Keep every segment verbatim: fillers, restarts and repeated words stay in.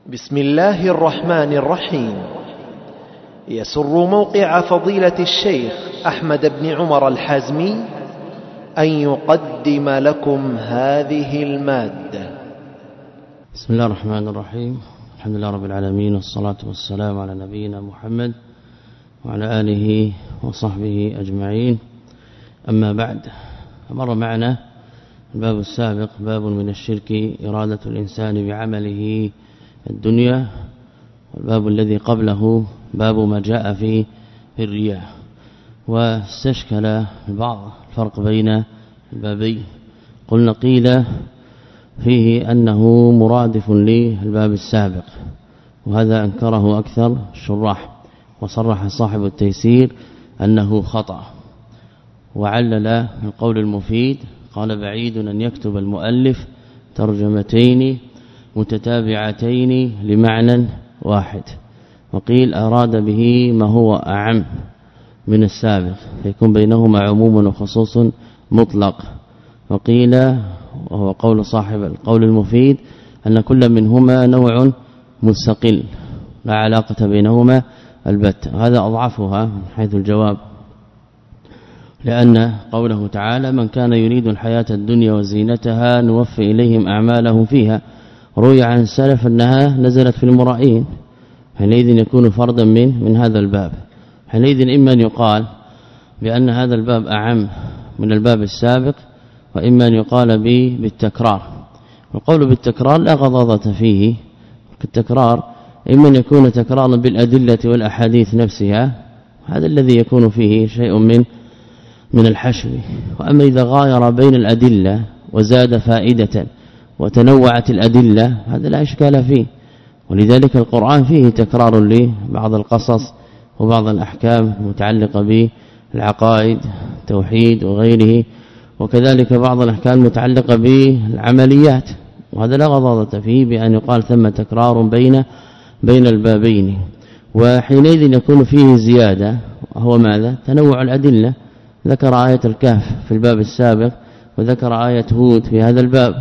بسم الله الرحمن الرحيم. يسر موقع فضيلة الشيخ أحمد بن عمر الحازمي أن يقدم لكم هذه المادة. بسم الله الرحمن الرحيم. الحمد لله رب العالمين، والصلاة والسلام على نبينا محمد وعلى آله وصحبه أجمعين. أما بعد، مر معنا الباب السابق باب من الشرك إرادة الإنسان بعمله الدنيا، والباب الذي قبله باب ما جاء في الرياء. واستشكل البعض الفرق بين البابين. قلنا قيل فيه أنه مرادف للباب السابق، وهذا أنكره أكثر الشراح، وصرح صاحب التيسير أنه خطأ، وعلل القول المفيد قال: بعيد أن يكتب المؤلف ترجمتين متتابعتين لمعنى واحد. وقيل أراد به ما هو أعم من السابق، فيكون بينهما عموم وخصوص مطلق. وقيل، وهو قول صاحب القول المفيد، أن كل منهما نوع مستقل لا علاقة بينهما البتة. هذا أضعفها من حيث الجواب، لأن قوله تعالى: من كان يريد الحياة الدنيا وزينتها نوفي إليهم أعمالهم فيها، روي عن السلف أنها نزلت في المرائين، حينئذ يكون فردا من من هذا الباب. حينئذ إما أن يقال بأن هذا الباب أعم من الباب السابق، وإما أن يقال به بالتكرار. والقول بالتكرار لا غضاضة فيه. التكرار إما أن يكون تكرارا بالأدلة والأحاديث نفسها، هذا الذي يكون فيه شيء من من الحشو. وأما إذا غاير بين الأدلة وزاد فائدة وتنوعت الأدلة، هذا لا إشكال فيه. ولذلك القرآن فيه تكرار لبعض القصص وبعض الأحكام المتعلقة بالعقائد التوحيد وغيره، وكذلك بعض الأحكام المتعلقة بالعمليات، وهذا لا غضاضة فيه بأن يقال ثم تكرار بين بين البابين. وحينئذ يكون فيه زيادة، وهو ماذا؟ تنوع الأدلة. ذكر آية الكهف في الباب السابق، وذكر آية هود في هذا الباب،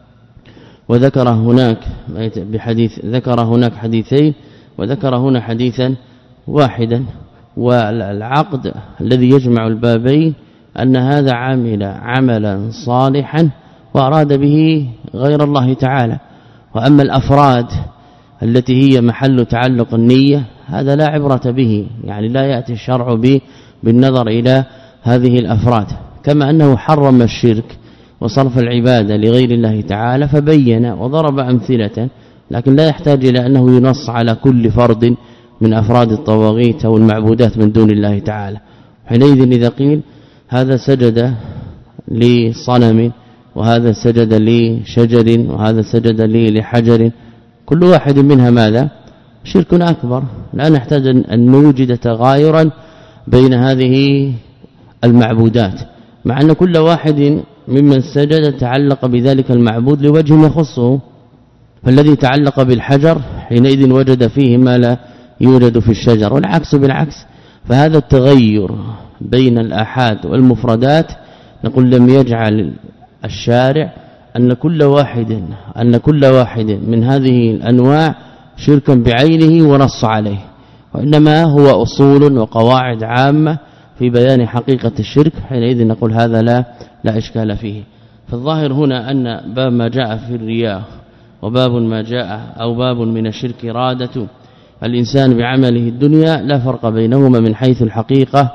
وذكر هناك بحديث ذكر هناك حديثين، وذكر هنا حديثا واحدا. والعقد الذي يجمع البابين أن هذا عمل عملا صالحا وأراد به غير الله تعالى. وأما الأفراد التي هي محل تعلق النية، هذا لا عبرة به، يعني لا يأتي الشرع به بالنظر إلى هذه الأفراد. كما أنه حرم الشرك وصرف العبادة لغير الله تعالى فبين وضرب أمثلة، لكن لا يحتاج إلى أنه ينص على كل فرد من أفراد الطواغيت أو المعبودات من دون الله تعالى. حينئذ إذا قيل هذا سجد لصنم، وهذا سجد لشجر، وهذا سجد لحجر، كل واحد منها ماذا؟ شرك أكبر. لا نحتاج أن نوجد تغايرا بين هذه المعبودات، مع أن كل واحد ممن سجد تعلق بذلك المعبود لوجه يخصه. فالذي تعلق بالحجر حينئذ وجد فيه ما لا يوجد في الشجر، والعكس بالعكس. فهذا التغير بين الآحاد والمفردات نقول لم يجعل الشارع أن كل واحد أن كل واحد من هذه الأنواع شركا بعينه ونص عليه، وإنما هو أصول وقواعد عامة في بيان حقيقة الشرك. حينئذ نقول هذا لا لا إشكال فيه. فالظاهر هنا أن باب ما جاء في الرياء وباب ما جاء أو باب من الشرك إرادة الإنسان بعمله الدنيا لا فرق بينهما من حيث الحقيقة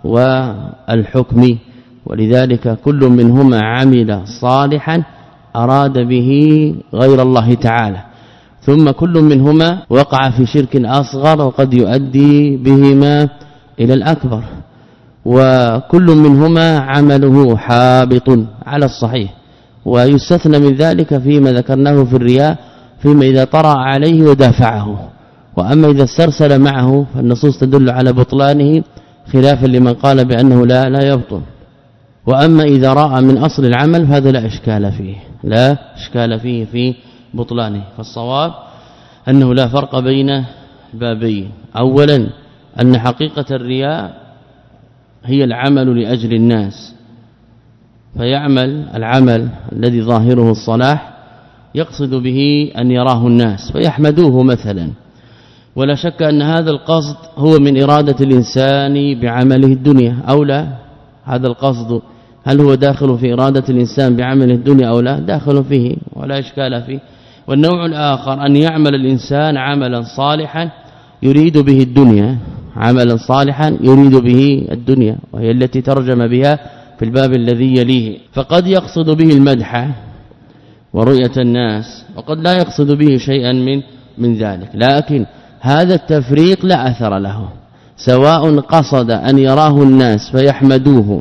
والحكم. ولذلك كل منهما عمل صالحا أراد به غير الله تعالى، ثم كل منهما وقع في شرك أصغر وقد يؤدي بهما إلى الأكبر، وكل منهما عمله حابط على الصحيح. ويستثنى من ذلك فيما ذكرناه في الرياء فيما إذا طرأ عليه ودافعه. وأما إذا استرسل معه فالنصوص تدل على بطلانه، خلافا لمن قال بأنه لا لا يبطل. وأما إذا رأى من أصل العمل فهذا لا إشكال فيه لا إشكال فيه في بطلانه. فالصواب أنه لا فرق بين البابين. أولا أن حقيقة الرياء هي العمل لأجل الناس، فيعمل العمل الذي ظاهره الصلاح يقصد به أن يراه الناس فيحمدوه مثلا. ولا شك أن هذا القصد هو من إرادة الإنسان بعمله الدنيا أو لا. هذا القصد هل هو داخل في إرادة الإنسان بعمله الدنيا أو لا؟ داخل فيه ولا إشكال فيه. والنوع الآخر أن يعمل الإنسان عملا صالحا يريد به الدنيا، عملا صالحا يريد به الدنيا، وهي التي ترجم بها في الباب الذي يليه. فقد يقصد به المدح ورؤية الناس، وقد لا يقصد به شيئا من من ذلك. لكن هذا التفريق لا أثر له، سواء قصد أن يراه الناس فيحمدوه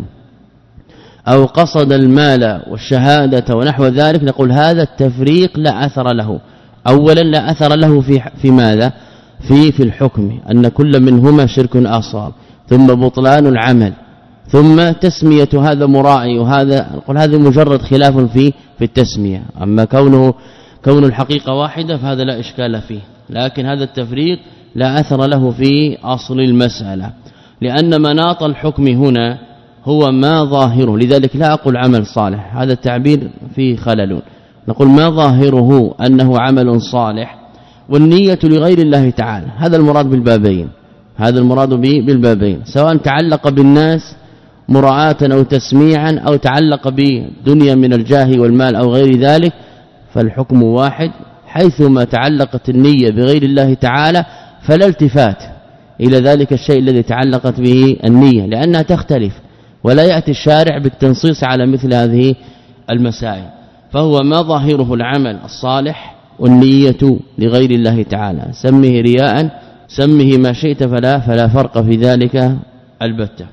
أو قصد المال والشهادة ونحو ذلك، نقول هذا التفريق لا أثر له. أولا لا أثر له في في ماذا؟ في في الحكم، أن كل منهما شرك أصغر، ثم بطلان العمل، ثم تسمية هذا مراعي وهذا، نقول هذا مجرد خلاف في في التسمية. أما كونه كون الحقيقة واحدة فهذا لا إشكال فيه. لكن هذا التفريق لا أثر له في أصل المسألة، لأن مناط الحكم هنا هو ما ظاهره. لذلك لا أقول عمل صالح، هذا التعبير فيه خلل. نقول ما ظاهره أنه عمل صالح والنية لغير الله تعالى، هذا المراد بالبابين، هذا المراد بالبابين، سواء تعلق بالناس مراعاة أو تسميعا أو تعلق بدنيا من الجاه والمال أو غير ذلك، فالحكم واحد. حيثما تعلقت النية بغير الله تعالى فلا التفات إلى ذلك الشيء الذي تعلقت به النية، لأنها تختلف، ولا يأتي الشارع بالتنصيص على مثل هذه المسائل. فهو ما ظاهره العمل الصالح والنية لغير الله تعالى، سمه رياء سمه ما شئت، فلا فلا فرق في ذلك البتة.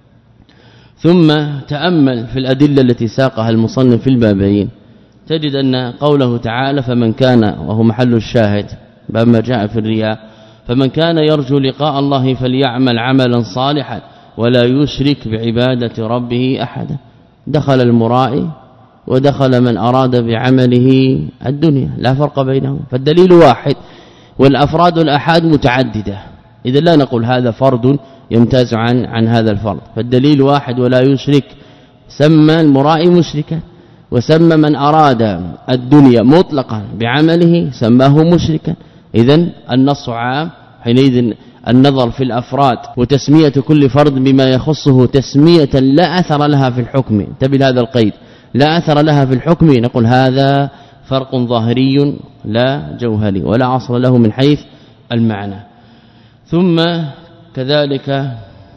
ثم تأمل في الأدلة التي ساقها المصنف في البابين، تجد أن قوله تعالى فمن كان، وهو محل الشاهد باب ما جاء في الرياء، فمن كان يرجو لقاء الله فليعمل عملا صالحا ولا يشرك بعبادة ربه أحدا. دخل المرائي ودخل من أراد بعمله الدنيا، لا فرق بينهم، فالدليل واحد والأفراد الأحاد متعددة. إذا لا نقول هذا فرد يمتاز عن عن هذا الفرد، فالدليل واحد ولا يشرك. سمى المرائي مشركا، وسمى من أراد الدنيا مطلقا بعمله سماه مشركا. إذن النص عام. حينئذ النظر في الأفراد وتسمية كل فرد بما يخصه تسمية لا أثر لها في الحكم، انتبه هذا القيد، لا أثر لها في الحكم، نقول هذا فرق ظاهري لا جوهري ولا أصل له من حيث المعنى. ثم كذلك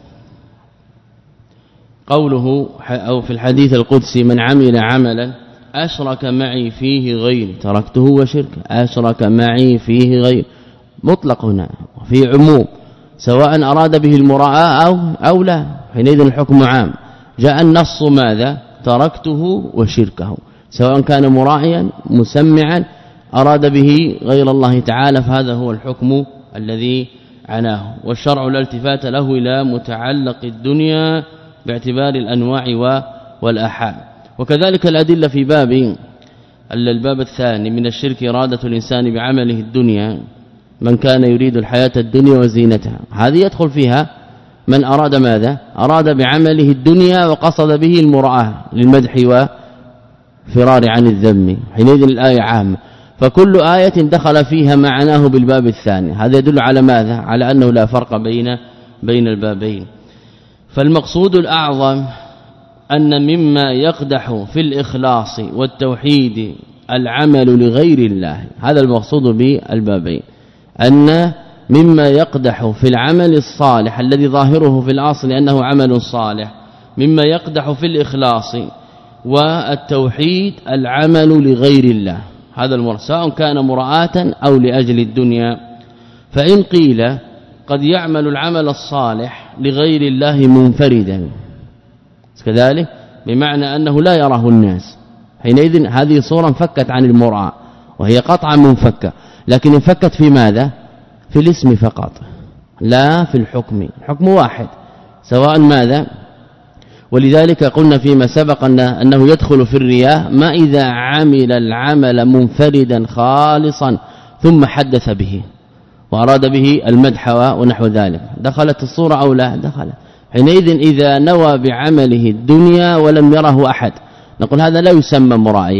قوله أو في الحديث القدسي من عمل عملا أشرك معي فيه غير تركته وشرك، أشرك معي فيه غير مطلق هنا في عموم، سواء أراد به المراءة أو, أو لا، حينئذ الحكم عام. جاء النص ماذا؟ تركته وشركه، سواء كان مراعيا مسمعا أراد به غير الله تعالى، فهذا هو الحكم الذي عناه. والشرع لا التفات له إلى متعلق الدنيا باعتبار الأنواع والآحاد. وكذلك الأدلة في باب الباب الثاني من الشرك إرادة الإنسان بعمله الدنيا، من كان يريد الحياة الدنيا وزينتها، هذه يدخل فيها من أراد ماذا؟ أراد بعمله الدنيا وقصد به المرأة للمدح وفرار عن الذم، حينئذ الآية عامة. فكل آية دخل فيها معناه بالباب الثاني، هذا يدل على ماذا؟ على أنه لا فرق بين بين البابين. فالمقصود الأعظم أن مما يقدح في الإخلاص والتوحيد العمل لغير الله، هذا المقصود بالبابين، أن مما يقدح في العمل الصالح الذي ظاهره في الأصل أنه عمل صالح، مما يقدح في الإخلاص والتوحيد العمل لغير الله، هذا المراد سواء كان مراءة أو لأجل الدنيا. فإن قيل قد يعمل العمل الصالح لغير الله منفردا كذلك، بمعنى أنه لا يراه الناس، حينئذ هذه صورة انفكت عن المراءة، وهي قطعا منفكة، لكن انفكت في ماذا؟ في الاسم فقط لا في الحكم، الحكم واحد سواء ماذا. ولذلك قلنا فيما سبق أنه يدخل في الرياء ما إذا عمل العمل منفردا خالصا ثم حدث به وأراد به المدح ونحو ذلك، دخلت الصورة أو لا؟ دخلت. حينئذ إذا نوى بعمله الدنيا ولم يره أحد، نقول هذا لا يسمى مرائيا،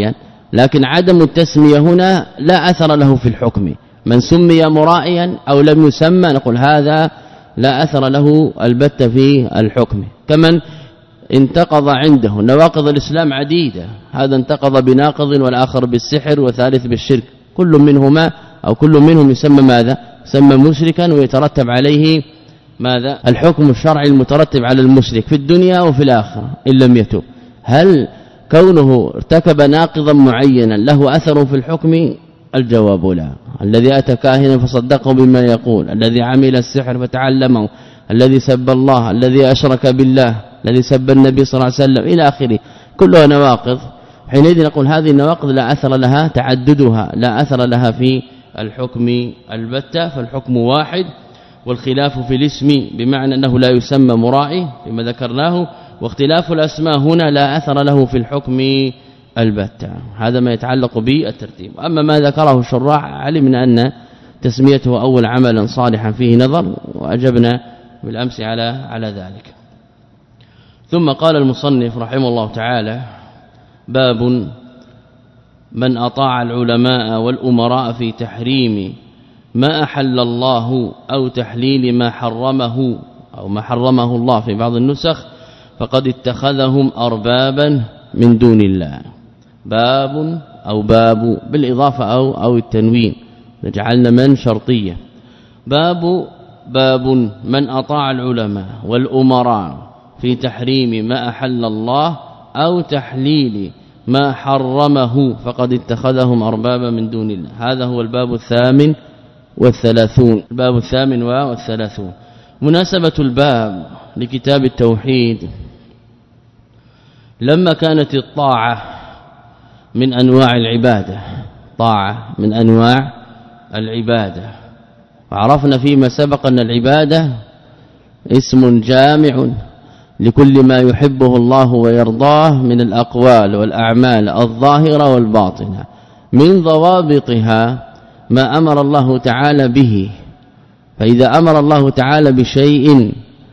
لكن عدم التسمية هنا لا أثر له في الحكم. من سمي مرائيا أو لم يسمى نقول هذا لا أثر له البتة في الحكم. كمن انتقض عنده نواقض الإسلام عديدة، هذا انتقض بناقض والآخر بالسحر وثالث بالشرك، كل منهما أو كل منهم يسمى ماذا؟ يسمى مشركا ويترتب عليه ماذا؟ الحكم الشرعي المترتب على المشرك في الدنيا وفي الآخرة إن لم يتوب. هل كونه ارتكب ناقضا معينا له أثر في الحكم؟ الجواب لا. الذي أتى كاهنا فصدقه بما يقول، الذي عمل السحر فتعلمه، الذي سب الله، الذي أشرك بالله، الذي سب النبي صلى الله عليه وسلم إلى آخره، كلها نواقض. حينئذ نقول هذه النواقض لا أثر لها تعددها، لا أثر لها في الحكم البتة، فالحكم واحد. والخلاف في الاسم بمعنى أنه لا يسمى مرائي فيما ذكرناه، واختلاف الأسماء هنا لا أثر له في الحكم البتة. هذا ما يتعلق بالترتيب. أما ما ذكره الشراح علمنا أن تسميته أول عملا صالحا فيه نظر، وأجبنا بالأمس على على ذلك. ثم قال المصنف رحمه الله تعالى: باب من أطاع العلماء والأمراء في تحريم ما أحل الله أو تحليل ما حرمه أو ما حرمه الله في بعض النسخ فقد اتخذهم أربابا من دون الله. باب أو باب بالإضافة أو أو التنوين، جعلنا من شرطية. باب باب من أطاع العلماء والأمراء في تحريم ما أحل الله أو تحليل ما حرمه فقد اتخذهم أربابا من دون الله. هذا هو الباب الثامن والثلاثون. الباب الثامن والثلاثون. مناسبة الباب لكتاب التوحيد لما كانت الطاعة من أنواع العبادة، طاعة من أنواع العبادة، وعرفنا فيما سبق أن العبادة اسم جامع لكل ما يحبه الله ويرضاه من الأقوال والأعمال الظاهرة والباطنة. من ضوابطها ما أمر الله تعالى به، فإذا أمر الله تعالى بشيء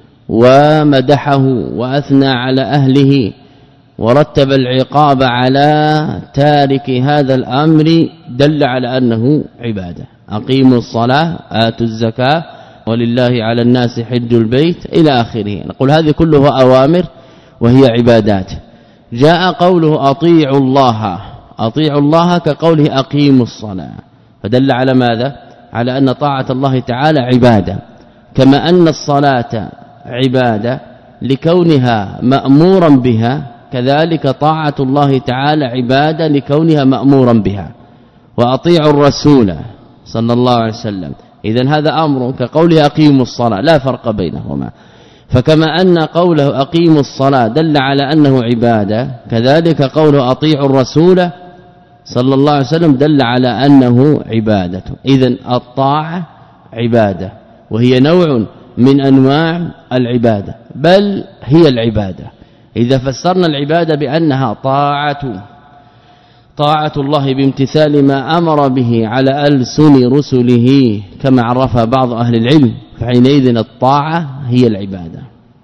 ومدحه وأثنى على أهله ورتب العقاب على تارك هذا الأمر دل على أنه عبادة. أقيموا الصلاة آتوا الزكاة ولله على الناس حج البيت إلى آخره. نقول هذه كلها أوامر وهي عبادات. جاء قوله أطيعوا الله، أطيعوا الله كقوله أقيموا الصلاة، فدل على ماذا؟ على أن طاعة الله تعالى عبادة، كما أن الصلاة عبادة لكونها مأمورا بها، كذلك طاعة الله تعالى عبادة لكونها مأمورا بها. وأطيعوا الرسول صلى الله عليه وسلم، إذن هذا أمر كقوله أقيموا الصلاة، لا فرق بينهما. فكما أن قوله أقيموا الصلاة دل على أنه عبادة، كذلك قوله أطيعوا الرسول صلى الله عليه وسلم دل على أنه عبادة. إذن الطاعة عبادة، وهي نوع من أنواع العبادة، بل هي العبادة. إذا فسرنا العبادة بأنها طاعة طاعة الله بامتثال ما أمر به على ألسن رسله كما عرفها بعض أهل العلم، فحينئذ الطاعة هي العبادة،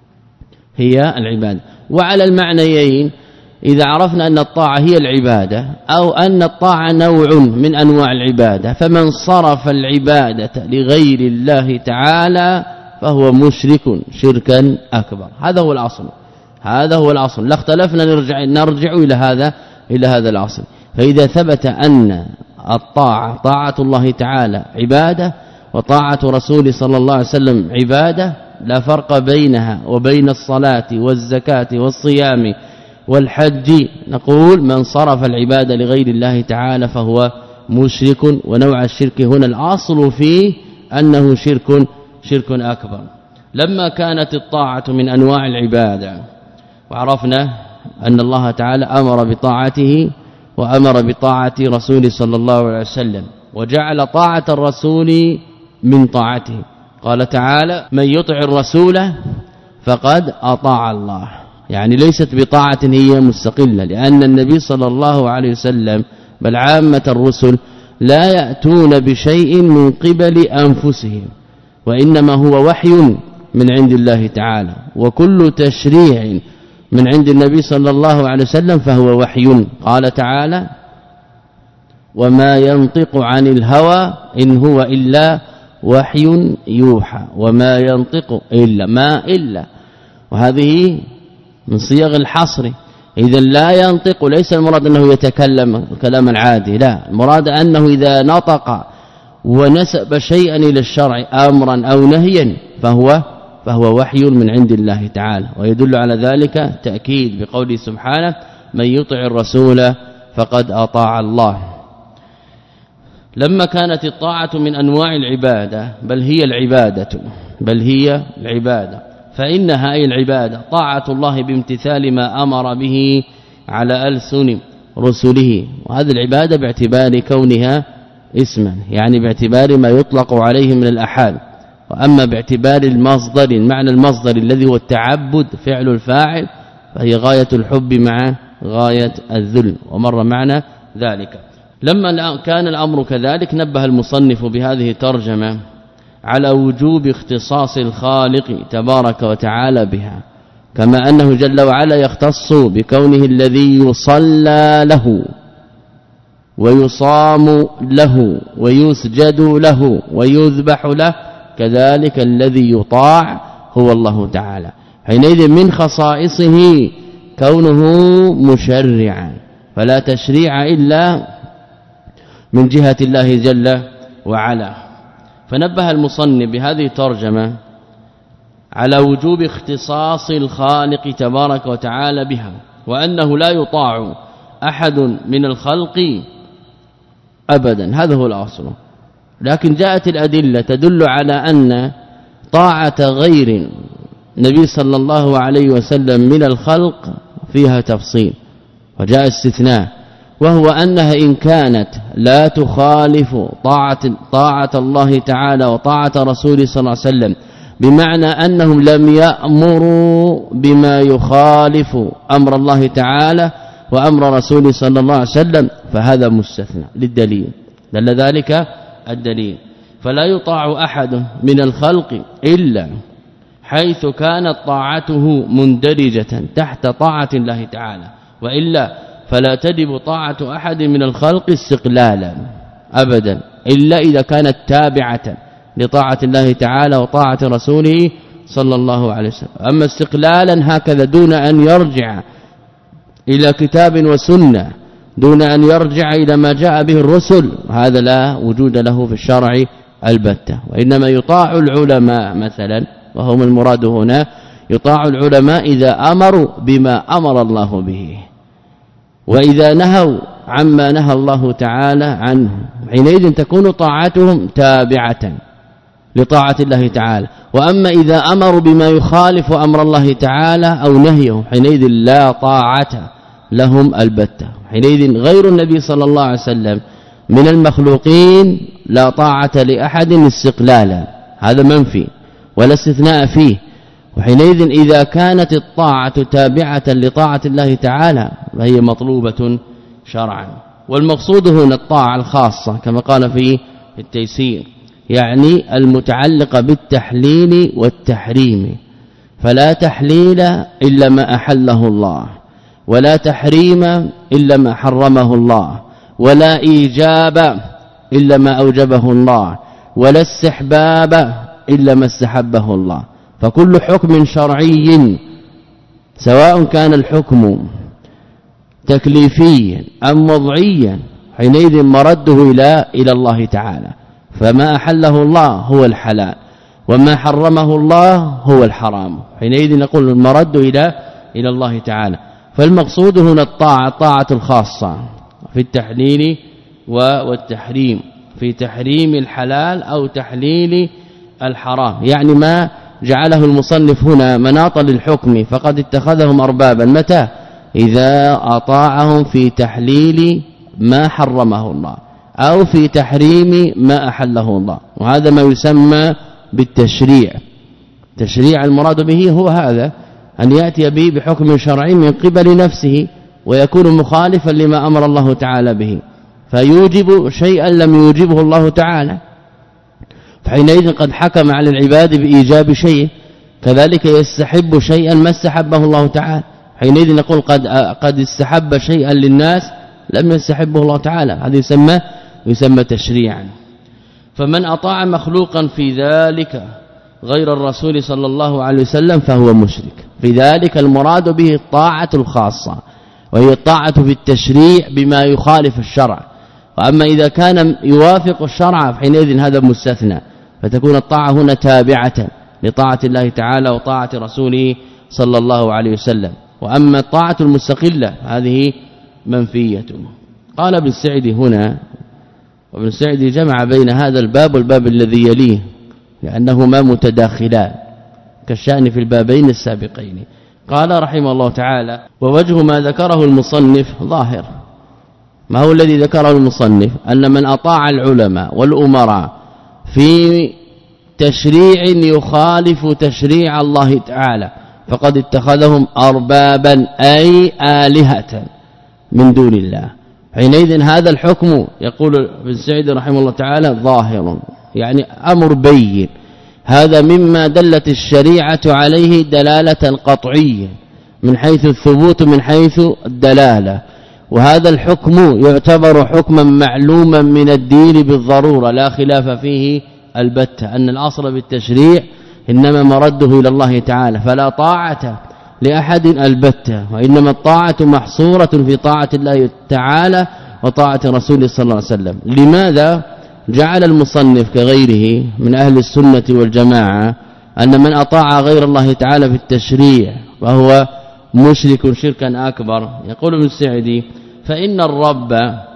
هي العبادة. وعلى المعنيين إذا عرفنا أن الطاعة هي العبادة أو أن الطاعة نوع من أنواع العبادة، فمن صرف العبادة لغير الله تعالى فهو مشرك شركا أكبر. هذا هو الأصل، هذا هو الأصل، لا اختلفنا نرجع نرجع إلى هذا إلى هذا الأصل. فإذا ثبت أن الطاعة طاعة الله تعالى عبادة وطاعة رسوله صلى الله عليه وسلم عبادة، لا فرق بينها وبين الصلاة والزكاة والصيام والحج، نقول من صرف العبادة لغير الله تعالى فهو مشرك. ونوع الشرك هنا الأصل فيه أنه شرك شرك أكبر. لما كانت الطاعة من أنواع العبادة، وعرفنا أن الله تعالى أمر بطاعته وأمر بطاعة رسوله صلى الله عليه وسلم، وجعل طاعة الرسول من طاعته. قال تعالى: من يطع الرسول فقد أطاع الله، يعني ليست بطاعة هي مستقلة، لأن النبي صلى الله عليه وسلم بل عامة الرسل لا يأتون بشيء من قبل أنفسهم، وإنما هو وحي من عند الله تعالى، وكل تشريع من عند النبي صلى الله عليه وسلم فهو وحي. قال تعالى: وما ينطق عن الهوى إن هو إلا وحي يوحى وما ينطق إلا ما إلا وهذه من صيغ الحصر. إذا لا ينطق ليس المراد أنه يتكلم كلاما عادي، لا، المراد أنه إذا نطق ونسب شيئا إلى الشرع أمرا أو نهيا فهو فهو وحي من عند الله تعالى. ويدل على ذلك تأكيد بقوله سبحانه من يطع الرسول فقد أطاع الله. لما كانت الطاعة من أنواع العبادة بل هي العبادة بل هي العبادة فإنها أي العبادة طاعة الله بامتثال ما أمر به على ألسن رسله، وهذه العبادة باعتبار كونها اسما يعني باعتبار ما يطلق عليه من الأحاد. وأما باعتبار المصدر المعنى المصدر الذي هو التعبد فعل الفاعل فهي غاية الحب مع غاية الذل، ومر معنا ذلك. لما كان الأمر كذلك نبه المصنف بهذه الترجمة على وجوب اختصاص الخالق تبارك وتعالى بها، كما أنه جل وعلا يختص بكونه الذي يصلى له ويصام له ويسجد له ويذبح له، كذلك الذي يطاع هو الله تعالى. حينئذ من خصائصه كونه مشرعا، فلا تشريع إلا من جهة الله جل وعلا. فنبه المصنف بهذه الترجمة على وجوب اختصاص الخالق تبارك وتعالى بها، وأنه لا يطاع أحد من الخلق أبدا، هذا هو الأصل. لكن جاءت الأدلة تدل على أن طاعة غير النبي صلى الله عليه وسلم من الخلق فيها تفصيل، وجاء استثناء، وهو أنها إن كانت لا تخالف طاعة, طاعة الله تعالى وطاعة رسوله صلى الله عليه وسلم، بمعنى أنهم لم يأمروا بما يخالف أمر الله تعالى وأمر رسوله صلى الله عليه وسلم، فهذا مستثنى للدليل، دل ذلك الدليل. فلا يطاع أحد من الخلق إلا حيث كانت طاعته مندرجة تحت طاعة الله تعالى، وإلا فلا تجب طاعة أحد من الخلق استقلالا أبدا، إلا إذا كانت تابعة لطاعة الله تعالى وطاعة رسوله صلى الله عليه وسلم. أما استقلالا هكذا دون أن يرجع إلى كتاب وسنة، دون أن يرجع إلى ما جاء به الرسل، هذا لا وجود له في الشرع البتة. وإنما يطاع العلماء مثلا، وهم المراد هنا، يطاع العلماء إذا أمروا بما أمر الله به، وإذا نهوا عما نهى الله تعالى عنه، حينئذ تكون طاعتهم تابعة لطاعة الله تعالى. وأما إذا أمروا بما يخالف أمر الله تعالى أو نهيه، حينئذ لا طاعة لهم البتة. حينئذ غير النبي صلى الله عليه وسلم من المخلوقين لا طاعة لأحد استقلالا، هذا منفي ولا استثناء فيه. وحينئذ إذا كانت الطاعة تابعة لطاعة الله تعالى فهي مطلوبة شرعا. والمقصود هنا الطاعة الخاصة كما قال في التيسير، يعني المتعلقة بالتحليل والتحريم، فلا تحليل إلا ما أحله الله، ولا تحريم إلا ما حرمه الله، ولا إيجاب إلا ما أوجبه الله، ولا استحباب إلا ما استحبه الله. فكل حكم شرعي سواء كان الحكم تكليفيا أم وضعيا، حينئذ مرده إلى إلى الله تعالى، فما أحله الله هو الحلال وما حرمه الله هو الحرام، حينئذ نقول المرد إلى إلى الله تعالى. فالمقصود هنا الطاعة الطاعة الخاصة في التحليل والتحريم، في تحريم الحلال أو تحليل الحرام، يعني ما جعله المصنف هنا مناط للحكم فقد اتخذهم أربابا. متى؟ إذا أطاعهم في تحليل ما حرمه الله أو في تحريم ما أحله الله، وهذا ما يسمى بالتشريع. تشريع المراد به هو هذا، أن يأتي به بحكم شرعي من قبل نفسه ويكون مخالفا لما أمر الله تعالى به، فيوجب شيئا لم يوجبه الله تعالى، فحينئذ قد حكم على العباد بإيجاب شيء، كذلك يستحب شيئا ما استحبه الله تعالى، حينئذ نقول قد قد استحب شيئا للناس لم يستحبه الله تعالى، هذا يسمى يسمى تشريعا. فمن أطاع مخلوقا في ذلك غير الرسول صلى الله عليه وسلم فهو مشرك. في ذلك المراد به الطاعة الخاصة، وهي الطاعة في التشريع بما يخالف الشرع. وأما إذا كان يوافق الشرع فحينئذ هذا مستثنى، فتكون الطاعة هنا تابعة لطاعة الله تعالى وطاعة رسوله صلى الله عليه وسلم. وأما الطاعة المستقلة هذه منفية. قال ابن السعدي هنا، وابن السعدي جمع بين هذا الباب والباب الذي يليه لأنهما متداخلان كالشأن في البابين السابقين. قال رحمه الله تعالى: ووجه ما ذكره المصنف ظاهر. ما هو الذي ذكره المصنف؟ أن من أطاع العلماء والأمراء في تشريع يخالف تشريع الله تعالى فقد اتخذهم أربابا أي آلهة من دون الله. حينئذ هذا الحكم يقول ابن سعيد رحمه الله تعالى ظاهر، يعني أمر بين. هذا مما دلت الشريعة عليه دلالة قطعية من حيث الثبوت من حيث الدلالة. وهذا الحكم يعتبر حكما معلوما من الدين بالضرورة لا خلاف فيه البتة، أن الأصل بالتشريع إنما مرده إلى الله تعالى، فلا طاعة لأحد البتة، وإنما الطاعة محصورة في طاعة الله تعالى وطاعة رسوله صلى الله عليه وسلم. لماذا جعل المصنف كغيره من أهل السنة والجماعة أن من أطاع غير الله تعالى في التشريع وهو مشرك شركا أكبر؟ يقول ابن السعدي: فإن الرب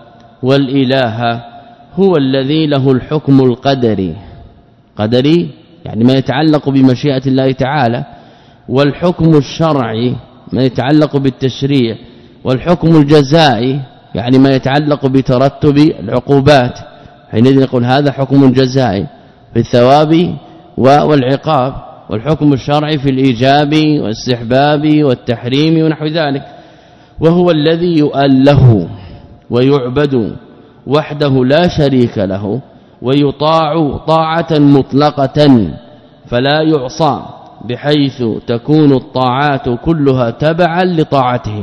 والإله هو الذي له الحكم القدري، قدري يعني ما يتعلق بمشيئة الله تعالى، والحكم الشرعي ما يتعلق بالتشريع، والحكم الجزائي يعني ما يتعلق بترتب العقوبات. حينئذ نقول هذا حكم جزائي في الثواب والعقاب، والحكم الشرعي في الإيجاب والاستحباب والتحريم ونحو ذلك. وهو الذي يؤله ويعبد وحده لا شريك له، ويطاع طاعة مطلقة فلا يعصى، بحيث تكون الطاعات كلها تبعا لطاعته.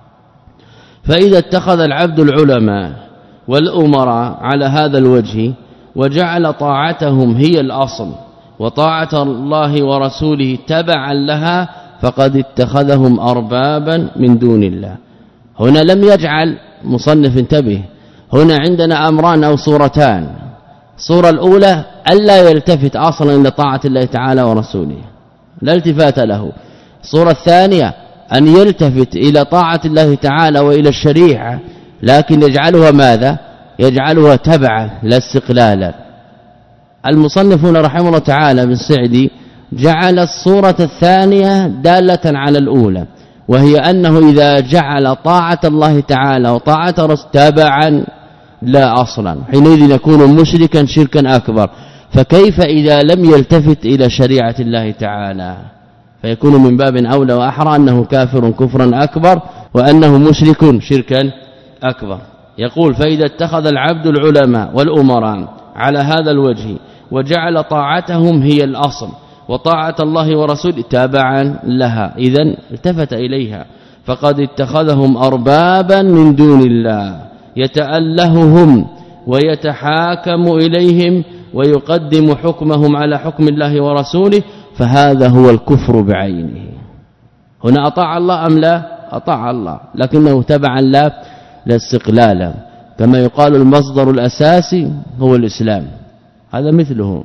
فإذا اتخذ العبد العلماء والأمراء على هذا الوجه وجعل طاعتهم هي الأصل وطاعة الله ورسوله تبعا لها فقد اتخذهم أربابا من دون الله. هنا لم يجعل مصنف، انتبه، هنا عندنا أمران أو صورتان. الصورة الأولى ألا يلتفت أصلا إلى طاعة الله تعالى ورسوله، لا التفات له. الصورة الثانية أن يلتفت إلى طاعة الله تعالى وإلى الشريعة، لكن يجعلها ماذا؟ يجعلها تبعا لا استقلالا. المصنفون رحمه الله تعالى بن سعدي جعل الصورة الثانية دالة على الأولى، وهي أنه إذا جعل طاعة الله تعالى وطاعة رسوله تبعا لا أصلا حينئذ يكون مشركا شركا أكبر. فكيف إذا لم يلتفت إلى شريعة الله تعالى؟ فيكون من باب أولى وأحرى أنه كافر كفرا أكبر وأنه مشرك شركا أكبر. يقول: فإذا اتخذ العبد العلماء والأمراء على هذا الوجه وجعل طاعتهم هي الأصل وطاعة الله ورسوله تابعا لها، إذن التفت إليها، فقد اتخذهم أربابا من دون الله يتألههم ويتحاكم إليهم ويقدم حكمهم على حكم الله ورسوله، فهذا هو الكفر بعينه. هنا أطاع الله أم لا؟ أطاع الله، لكنه تبعا لا لا استقلالا، كما يقال المصدر الأساسي هو الإسلام، هذا مثله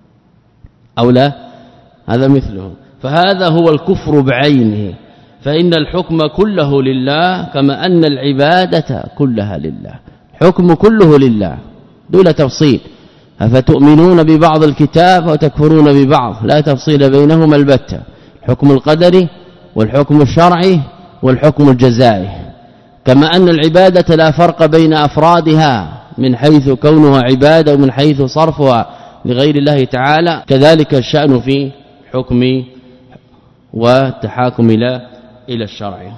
أو لا؟ هذا مثله. فهذا هو الكفر بعينه، فإن الحكم كله لله كما أن العبادة كلها لله، حكم كله لله دون تفصيل. أفتؤمنون ببعض الكتاب وتكفرون ببعض، لا تفصيل بينهما البتة، الحكم القدري والحكم الشرعي والحكم الجزائي. كما أن العبادة لا فرق بين أفرادها من حيث كونها عبادة ومن حيث صرفها لغير الله تعالى، كذلك الشأن في حكم وتحاكم إلى إلى الشرع.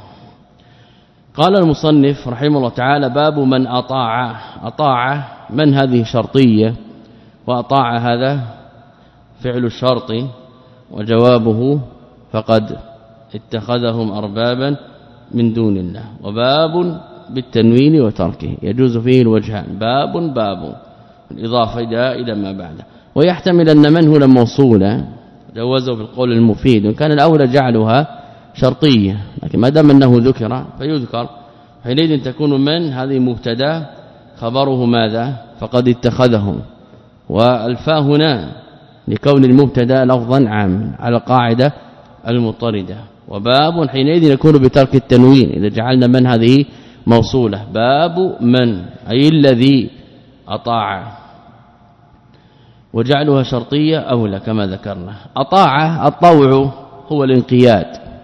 قال المصنف رحمه الله تعالى: باب من أطاع. أطاع من هذه شرطية، وأطاع هذا فعل الشرط، وجوابه فقد اتخذهم أربابا من دون الله. وباب بالتنوين وتركه يجوز فيه الوجهان باب باب الإضافة إلى ما بعده. ويحتمل أن من هنا موصولة جوزوا بالقول المفيد وكان الأولى جعلها شرطية لكن ما دام أنه ذكر فيذكر حينئذ تكون من هذه مبتدا خبره ماذا فقد اتخذه والفاء هنا لكون المبتدا لفظا عاما على القاعدة المضطردة وباب حينئذ يكون بترك التنوين إذا جعلنا من هذه موصولة باب من أي الذي أطاع وجعلها شرطية أولى كما ذكرنا. أطاع الطوع هو الانقياد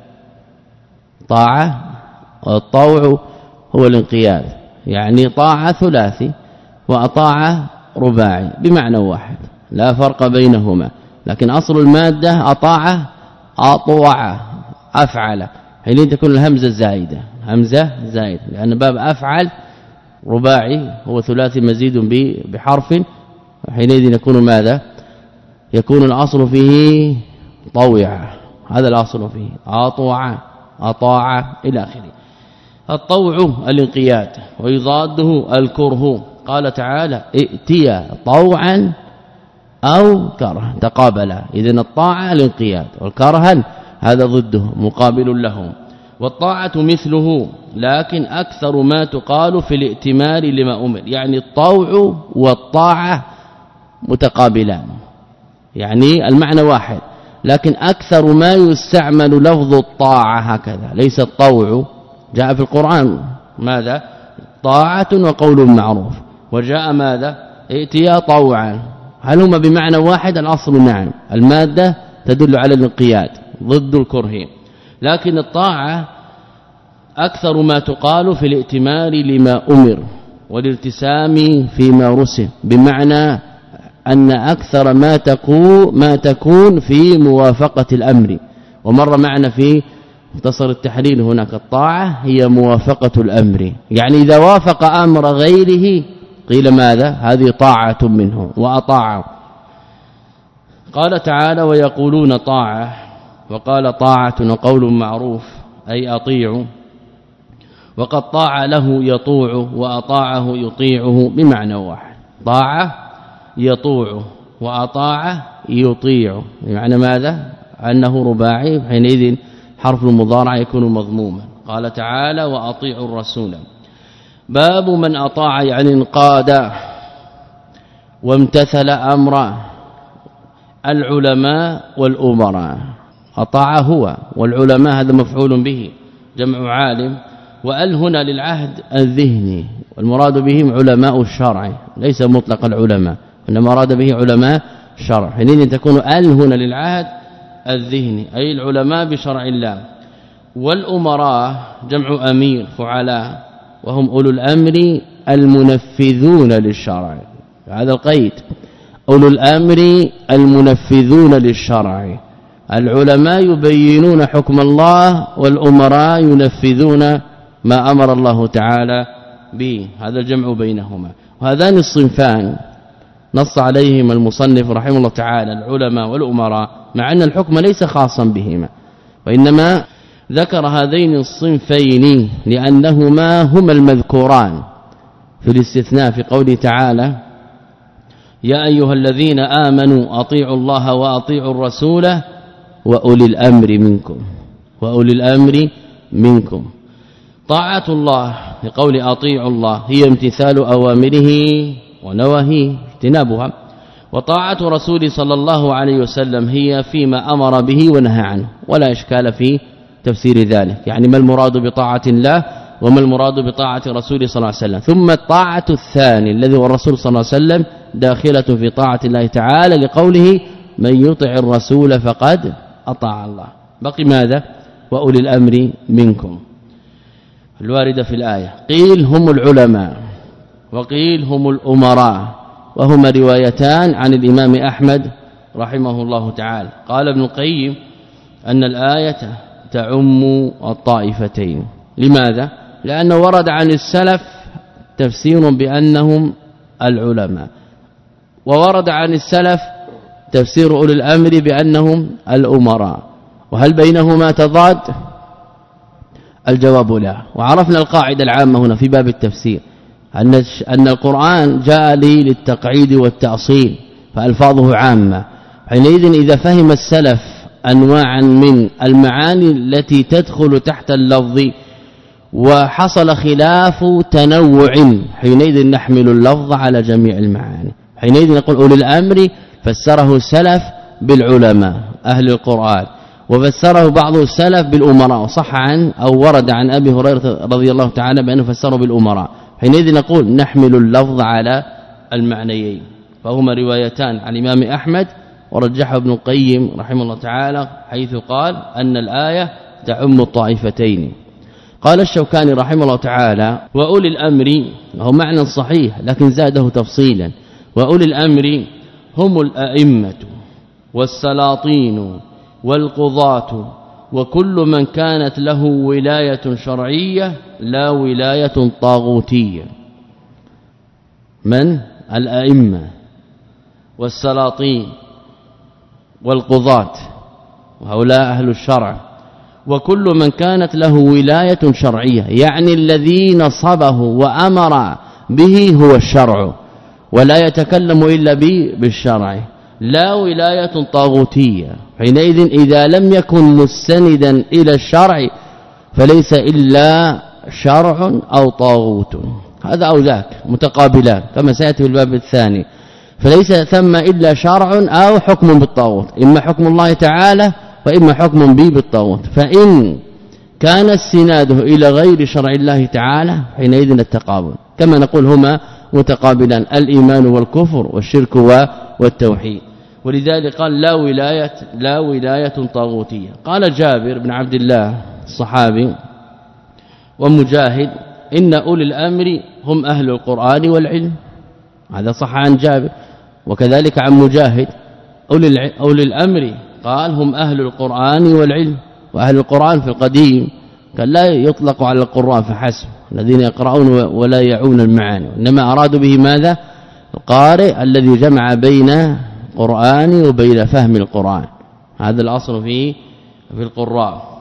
طاعة والطوع هو الانقياد يعني طاعة ثلاثي وأطاع رباعي بمعنى واحد لا فرق بينهما لكن أصل المادة أطاع أطوع أفعل حين تكون الهمزة زائدة همزة زائدة لأن باب أفعل رباعي هو ثلاثي مزيد بحرف حينئذ يكون ماذا يكون الأصل فيه طوع هذا الأصل فيه أطوع أطاع إلى آخره. الطوع الانقياد ويضاده الكره قال تعالى ائتيا طوعا أو كره تقابلا إذن الطاعة الانقياد والكرها هذا ضده مقابل له. والطاعة مثله لكن أكثر ما تقال في الائتمار لما أمر يعني الطوع والطاعة متقابلان يعني المعنى واحد لكن أكثر ما يستعمل لفظ الطاعة هكذا ليس الطوع جاء في القرآن ماذا طاعة وقول معروف وجاء ماذا ائتيا طوعا هل هما بمعنى واحد الأصل نعم المادة تدل على الانقياد ضد الكره لكن الطاعة أكثر ما تقال في الائتمار لما أمر والالتسام فيما رسم بمعنى أن أكثر ما تكون ما تكون في موافقة الأمر ومر معنا في مختصر التحليل هناك الطاعة هي موافقة الأمر يعني إذا وافق أمر غيره قيل ماذا هذه طاعة منه وأطاع. قال تعالى ويقولون طاعة وقال طاعة وقول معروف أي أطيعوا وقد طاع له يطوع وأطاعه يطيعه بمعنى واحد طاعة يطوع وأطاع يطيع يعني ماذا أنه رباعي حينئذ حرف المضارع يكون مضموما. قال تعالى وأطيعوا الرسول باب من أطاع يعني انقاد وامتثل أمر العلماء والأمراء أطاع هو والعلماء هذا مفعول به جمع عالم وال هنا للعهد الذهني والمراد بهم علماء الشرع ليس مطلق العلماء انما اراد به علماء الشرع حينئذ تكون ال هنا للعهد الذهني أي العلماء بشرع الله. والأمراء جمع أمير فعلاء وهم أولو الأمر المنفذون للشرع هذا القيد أولو الأمر المنفذون للشرع العلماء يبينون حكم الله والأمراء ينفذون ما أمر الله تعالى به هذا الجمع بينهما. وهذان الصنفان نص عليهم المصنف رحمه الله تعالى العلماء والأمراء مع أن الحكم ليس خاصا بهما وإنما ذكر هذين الصنفين لأنهما هما المذكوران في الاستثناء في قوله تعالى يا أيها الذين آمنوا أطيعوا الله وأطيعوا الرسول وأولي الأمر منكم وأولي الأمر منكم. طاعة الله لقول أطيعوا الله هي امتثال أوامره ونواهيه اجتنابها وطاعة رسول صلى الله عليه وسلم هي فيما أمر به ونهى عنه ولا إشكال في تفسير ذلك يعني ما المراد بطاعة الله وما المراد بطاعة رسول صلى الله عليه وسلم. ثم الطاعة الثاني الذي هو الرسول صلى الله عليه وسلم داخلة في طاعة الله تعالى لقوله من يطع الرسول فقد أطاع الله. بقي ماذا وأولي الأمر منكم الواردة في الآية قيل هم العلماء وقيل هم الأمراء وهما روايتان عن الإمام أحمد رحمه الله تعالى. قال ابن القيم أن الآية تعم الطائفتين لماذا لأنه ورد عن السلف تفسير بأنهم العلماء وورد عن السلف تفسير أولي الأمر بأنهم الأمراء وهل بينهما تضاد الجواب لا. وعرفنا القاعدة العامة هنا في باب التفسير أن أن القرآن جاء لي للتقعيد والتأصيل فألفاظه عامة. حينئذ إذا فهم السلف أنواعا من المعاني التي تدخل تحت اللفظ وحصل خلاف تنوع حينئذ نحمل اللفظ على جميع المعاني. حينئذ نقول أولي الأمر فسره السلف بالعلماء أهل القرآن وفسره بعض السلف بالأمراء صح عن أو ورد عن أبي هريرة رضي الله تعالى بأنه فسره بالأمراء. حينئذ نقول نحمل اللفظ على المعنيين. فهما روايتان عن الإمام أحمد ورجحه ابن القيم رحمه الله تعالى حيث قال أن الآية تعم الطائفتين. قال الشوكاني رحمه الله تعالى وأولي الأمر هو معنى صحيح لكن زاده تفصيلا وأولي الأمر هم الأئمة والسلاطين والقضاة وكل من كانت له ولاية شرعية لا ولاية طاغوتية. من الأئمة والسلاطين والقضاة وهؤلاء أهل الشرع وكل من كانت له ولاية شرعية يعني الذي نصبه وأمر به هو الشرع ولا يتكلم إلا به بالشرع لا ولاية طاغوتية. حينئذ إذا لم يكن مستندا إلى الشرع فليس إلا شرع أو طاغوت هذا أو ذاك متقابلان كما سيأتي في الباب الثاني. فليس ثم إلا شرع أو حكم بالطاغوت إما حكم الله تعالى وإما حكم به بالطاغوت. فإن كان استناده إلى غير شرع الله تعالى حينئذ التقابل كما نقول هما متقابلان الإيمان والكفر والشرك والتوحيد. ولذلك قال لا ولاية لا ولاية طاغوتية. قال جابر بن عبد الله الصحابي ومجاهد إن أولي الأمر هم أهل القرآن والعلم هذا صح عن جابر وكذلك عن مجاهد أولي, أولي الأمر قال هم أهل القرآن والعلم. وأهل القرآن في القديم كان لا يطلق على القراء فحسب الذين يقرؤون ولا يعون المعاني إنما أرادوا به ماذا القارئ الذي جمع بين القرآن وبين فهم القرآن هذا الأصل في في القراء.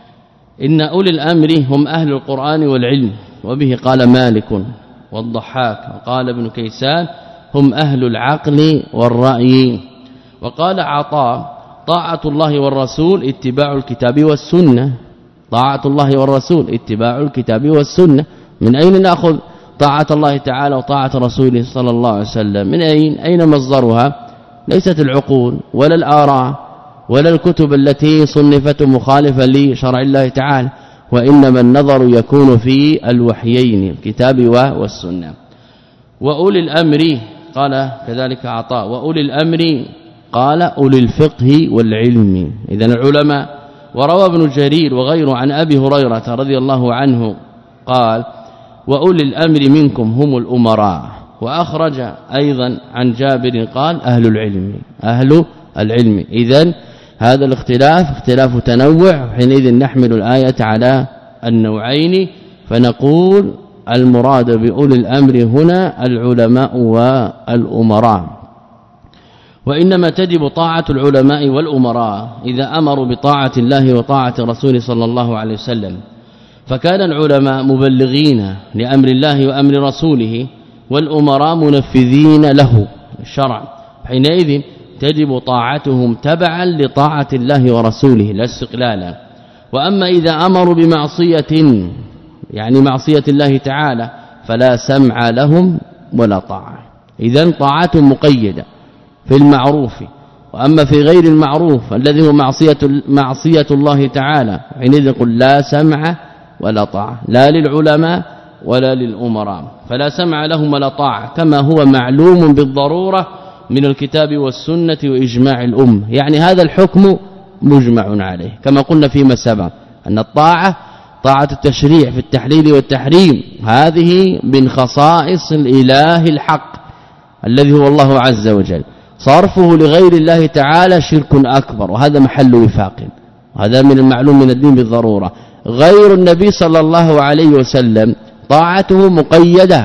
إن أولي الأمر هم أهل القرآن والعلم وبه قال مالك والضحاك وقال ابن كيسان هم أهل العقل والرأي. وقال عطاء طاعة الله والرسول اتباع الكتاب والسنة. طاعة الله والرسول اتباع الكتاب والسنة. من أين نأخذ طاعة الله تعالى وطاعة رسوله صلى الله عليه وسلم؟ من أين أين مصدرها؟ ليست العقول ولا الآراء ولا الكتب التي صنفت مخالفة لشرع الله تعالى وإنما النظر يكون في الوحيين الكتاب والسنة. وأولي الأمر قال كذلك عطاء وأولي الأمر قال أولي الفقه والعلم إذن العلماء. وروى ابن جرير وغيره عن أبي هريرة رضي الله عنه قال وأولي الأمر منكم هم الأمراء. وأخرج أيضا عن جابر قال أهل العلم أهل العلم. إذن هذا الاختلاف اختلاف تنوع حينئذ نحمل الآية على النوعين فنقول المراد بأولي الأمر هنا العلماء والأمراء. وإنما تجب طاعة العلماء والأمراء إذا أمروا بطاعة الله وطاعة رسوله صلى الله عليه وسلم. فكان العلماء مبلغين لأمر الله وأمر رسوله والأمراء منفذين له الشرع حينئذ تجب طاعتهم تبعا لطاعة الله ورسوله لا استقلالا. وأما إذا أمروا بمعصية يعني معصية الله تعالى فلا سمع لهم ولا طاعة. إذن طاعتهم مقيدة في المعروف. وأما في غير المعروف الذي هو معصية معصية الله تعالى حينئذ يقول لا سمع ولا طاعة لا للعلماء ولا للأمراء فلا سمع لهم ولا طاعة كما هو معلوم بالضرورة من الكتاب والسنة وإجماع الأمة. يعني هذا الحكم مجمع عليه كما قلنا فيما سبق أن الطاعة طاعة التشريع في التحليل والتحريم هذه من خصائص الإله الحق الذي هو الله عز وجل. صرفه لغير الله تعالى شرك أكبر وهذا محل وفاق هذا من المعلوم من الدين بالضرورة. غير النبي صلى الله عليه وسلم طاعته مقيدة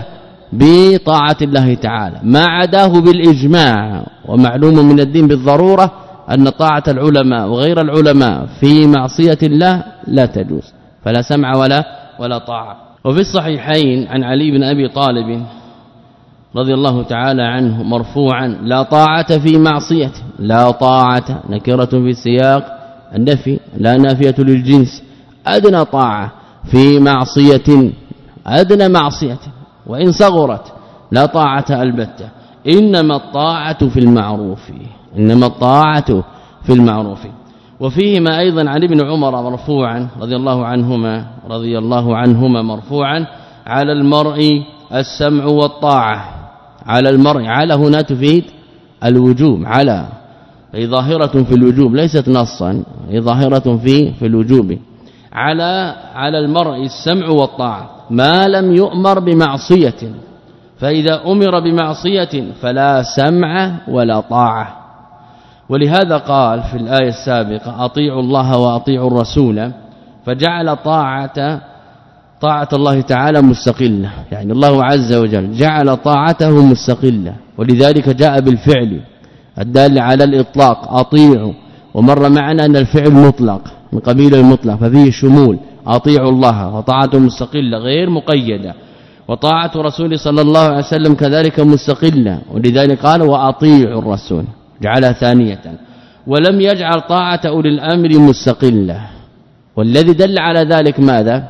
بطاعة الله تعالى ما عداه بالإجماع. ومعلوم من الدين بالضرورة أن طاعة العلماء وغير العلماء في معصية الله لا تجوز. فلا سمع ولا ولا طاعة. وفي الصحيحين عن علي بن أبي طالب رضي الله تعالى عنه مرفوعا لا طاعة في معصية، لا طاعة نكرة في سياق النفي لا نافية للجنس، أدنى طاعة في معصية، أدنى معصية وإن صغرت لا طاعة البتة، إنما الطاعة في المعروف، إنما الطاعة في المعروف. وفيهما أيضا عن ابن عمر مرفوعا رضي الله عنهما رضي الله عنهما مرفوعا على المرء السمع والطاعة، على المرء، على هنا تفيد الوجوب، على أي ظاهرة في الوجوب ليست نصا، أي ظاهرة في في الوجوب. على على المرء السمع والطاعة ما لم يؤمر بمعصية، فإذا أمر بمعصية فلا سمع ولا طاعة. ولهذا قال في الآية السابقة أطيعوا الله وأطيعوا الرسول، فجعل طاعة طاعة الله تعالى مستقلة، يعني الله عز وجل جعل طاعته مستقلة، ولذلك جاء بالفعل الدال على الإطلاق أطيعوا، ومر معنا أن الفعل مطلق من قبيل المطلق ففيه شمول، أطيعوا الله وطاعته مستقلة غير مقيدة، وطاعة رسول صلى الله عليه وسلم كذلك مستقلة، ولذلك قال وأطيعوا الرسول جعلها ثانية، ولم يجعل طاعة أولي الأمر مستقلة. والذي دل على ذلك ماذا؟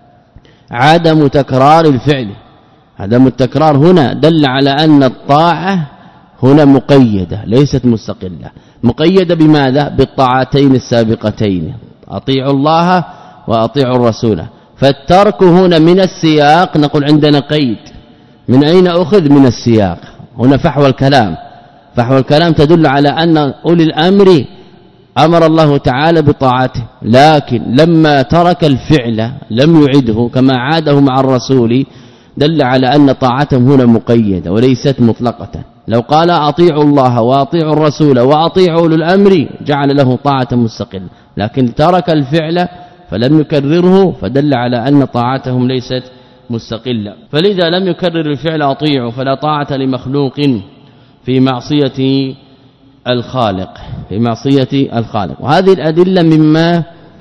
عدم تكرار الفعل، عدم التكرار هنا دل على أن الطاعة هنا مقيدة ليست مستقلة، مقيدة بماذا؟ بالطاعتين السابقتين أطيعوا الله وأطيعوا الرسول. فالترك هنا من السياق، نقول عندنا قيد، من أين أخذ؟ من السياق، هنا فحوى الكلام، فحوى الكلام تدل على أن أولي الأمر أمر الله تعالى بطاعته، لكن لما ترك الفعل لم يعده كما عاده مع الرسول، دل على أن طاعتهم هنا مقيدة وليست مطلقة. لو قال أطيعوا الله وأطيعوا الرسول وأطيعوا أولي الأمر جعل له طاعة مستقلة، لكن ترك الفعل فلم يكرره فدل على أن طاعتهم ليست مستقلة. فلذا لم يكرر الفعل أطيعوا، فلا طاعة لمخلوق في معصية الخالق، في معصية الخالق. وهذه الأدلة مما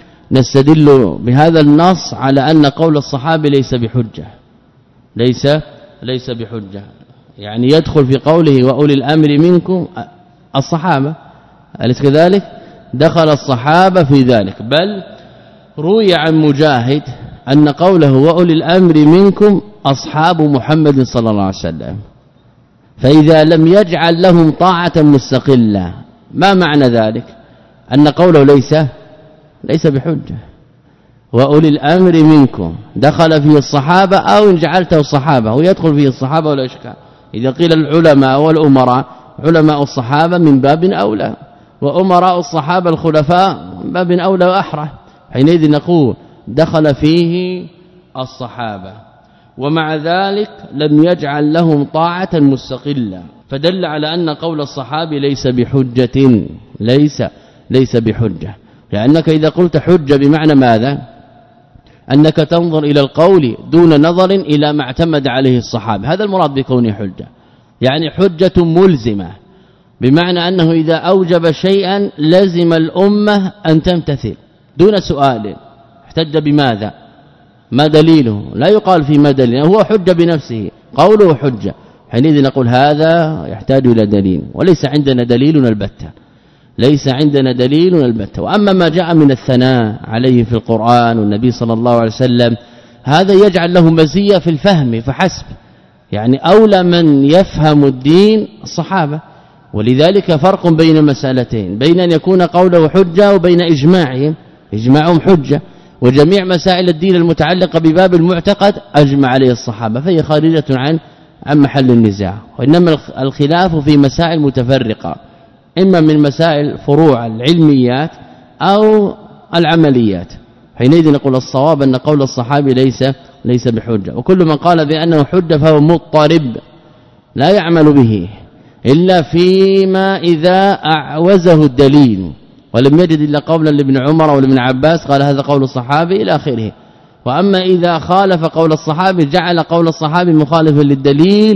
نستدل بهذا النص على أن قول الصحابي ليس بحجة، ليس ليس بحجة، يعني يدخل في قوله وأولي الأمر منكم الصحابة، أليس كذلك؟ دخل الصحابة في ذلك، بل روي عن مجاهد أن قوله وأولي الأمر منكم أصحاب محمد صلى الله عليه وسلم. فإذا لم يجعل لهم طاعة مستقلة ما معنى ذلك؟ أن قوله ليس ليس بحجة. وأولي الأمر منكم دخل فيه الصحابة أو إن جعلته الصحابة ويدخل فيه الصحابة ولا إشكال. إذا قيل العلماء والأمراء، علماء الصحابة من باب أولى، وأمراء الصحابة الخلفاء من باب أولى وأحرى، حينئذ نقول دخل فيه الصحابة، ومع ذلك لم يجعل لهم طاعة مستقلة، فدل على أن قول الصحابي ليس بحجة، ليس ليس بحجة. لأنك إذا قلت حجة بمعنى ماذا؟ أنك تنظر إلى القول دون نظر إلى ما اعتمد عليه الصحابة، هذا المراد بكونه حجة، يعني حجة ملزمة، بمعنى أنه إذا أوجب شيئا لزم الأمة أن تمتثل دون سؤال. احتج بماذا؟ ما دليله؟ لا يقال في ما دليل، هو حجة بنفسه، قوله حجة، حينئذ نقول هذا يحتاج إلى دليل، وليس عندنا دليل البتة، ليس عندنا دليل البتة. وأما ما جاء من الثناء عليه في القرآن والنبي صلى الله عليه وسلم هذا يجعل له مزية في الفهم فحسب، يعني أولى من يفهم الدين الصحابة. ولذلك فرق بين مسألتين، بين أن يكون قوله حجة وبين إجماعهم، إجماعهم حجة، وجميع مسائل الدين المتعلقة بباب المعتقد أجمع عليه الصحابة، فهي خارجة عن عن محل النزاع. وإنما الخلاف في مسائل متفرقة، إما من مسائل فروع العلميات أو العمليات، حينئذ نقول الصواب أن قول الصحابي ليس ليس بحجة. وكل من قال بأنه حجة فهو مضطرب لا يعمل به إلا فيما إذا أعوزه الدليل، ولم يجد إلا قولا لابن عمر ولابن عباس قال هذا قول الصحابي إلى آخره. وأما إذا خالف قول الصحابي جعل قول الصحابي مخالفا للدليل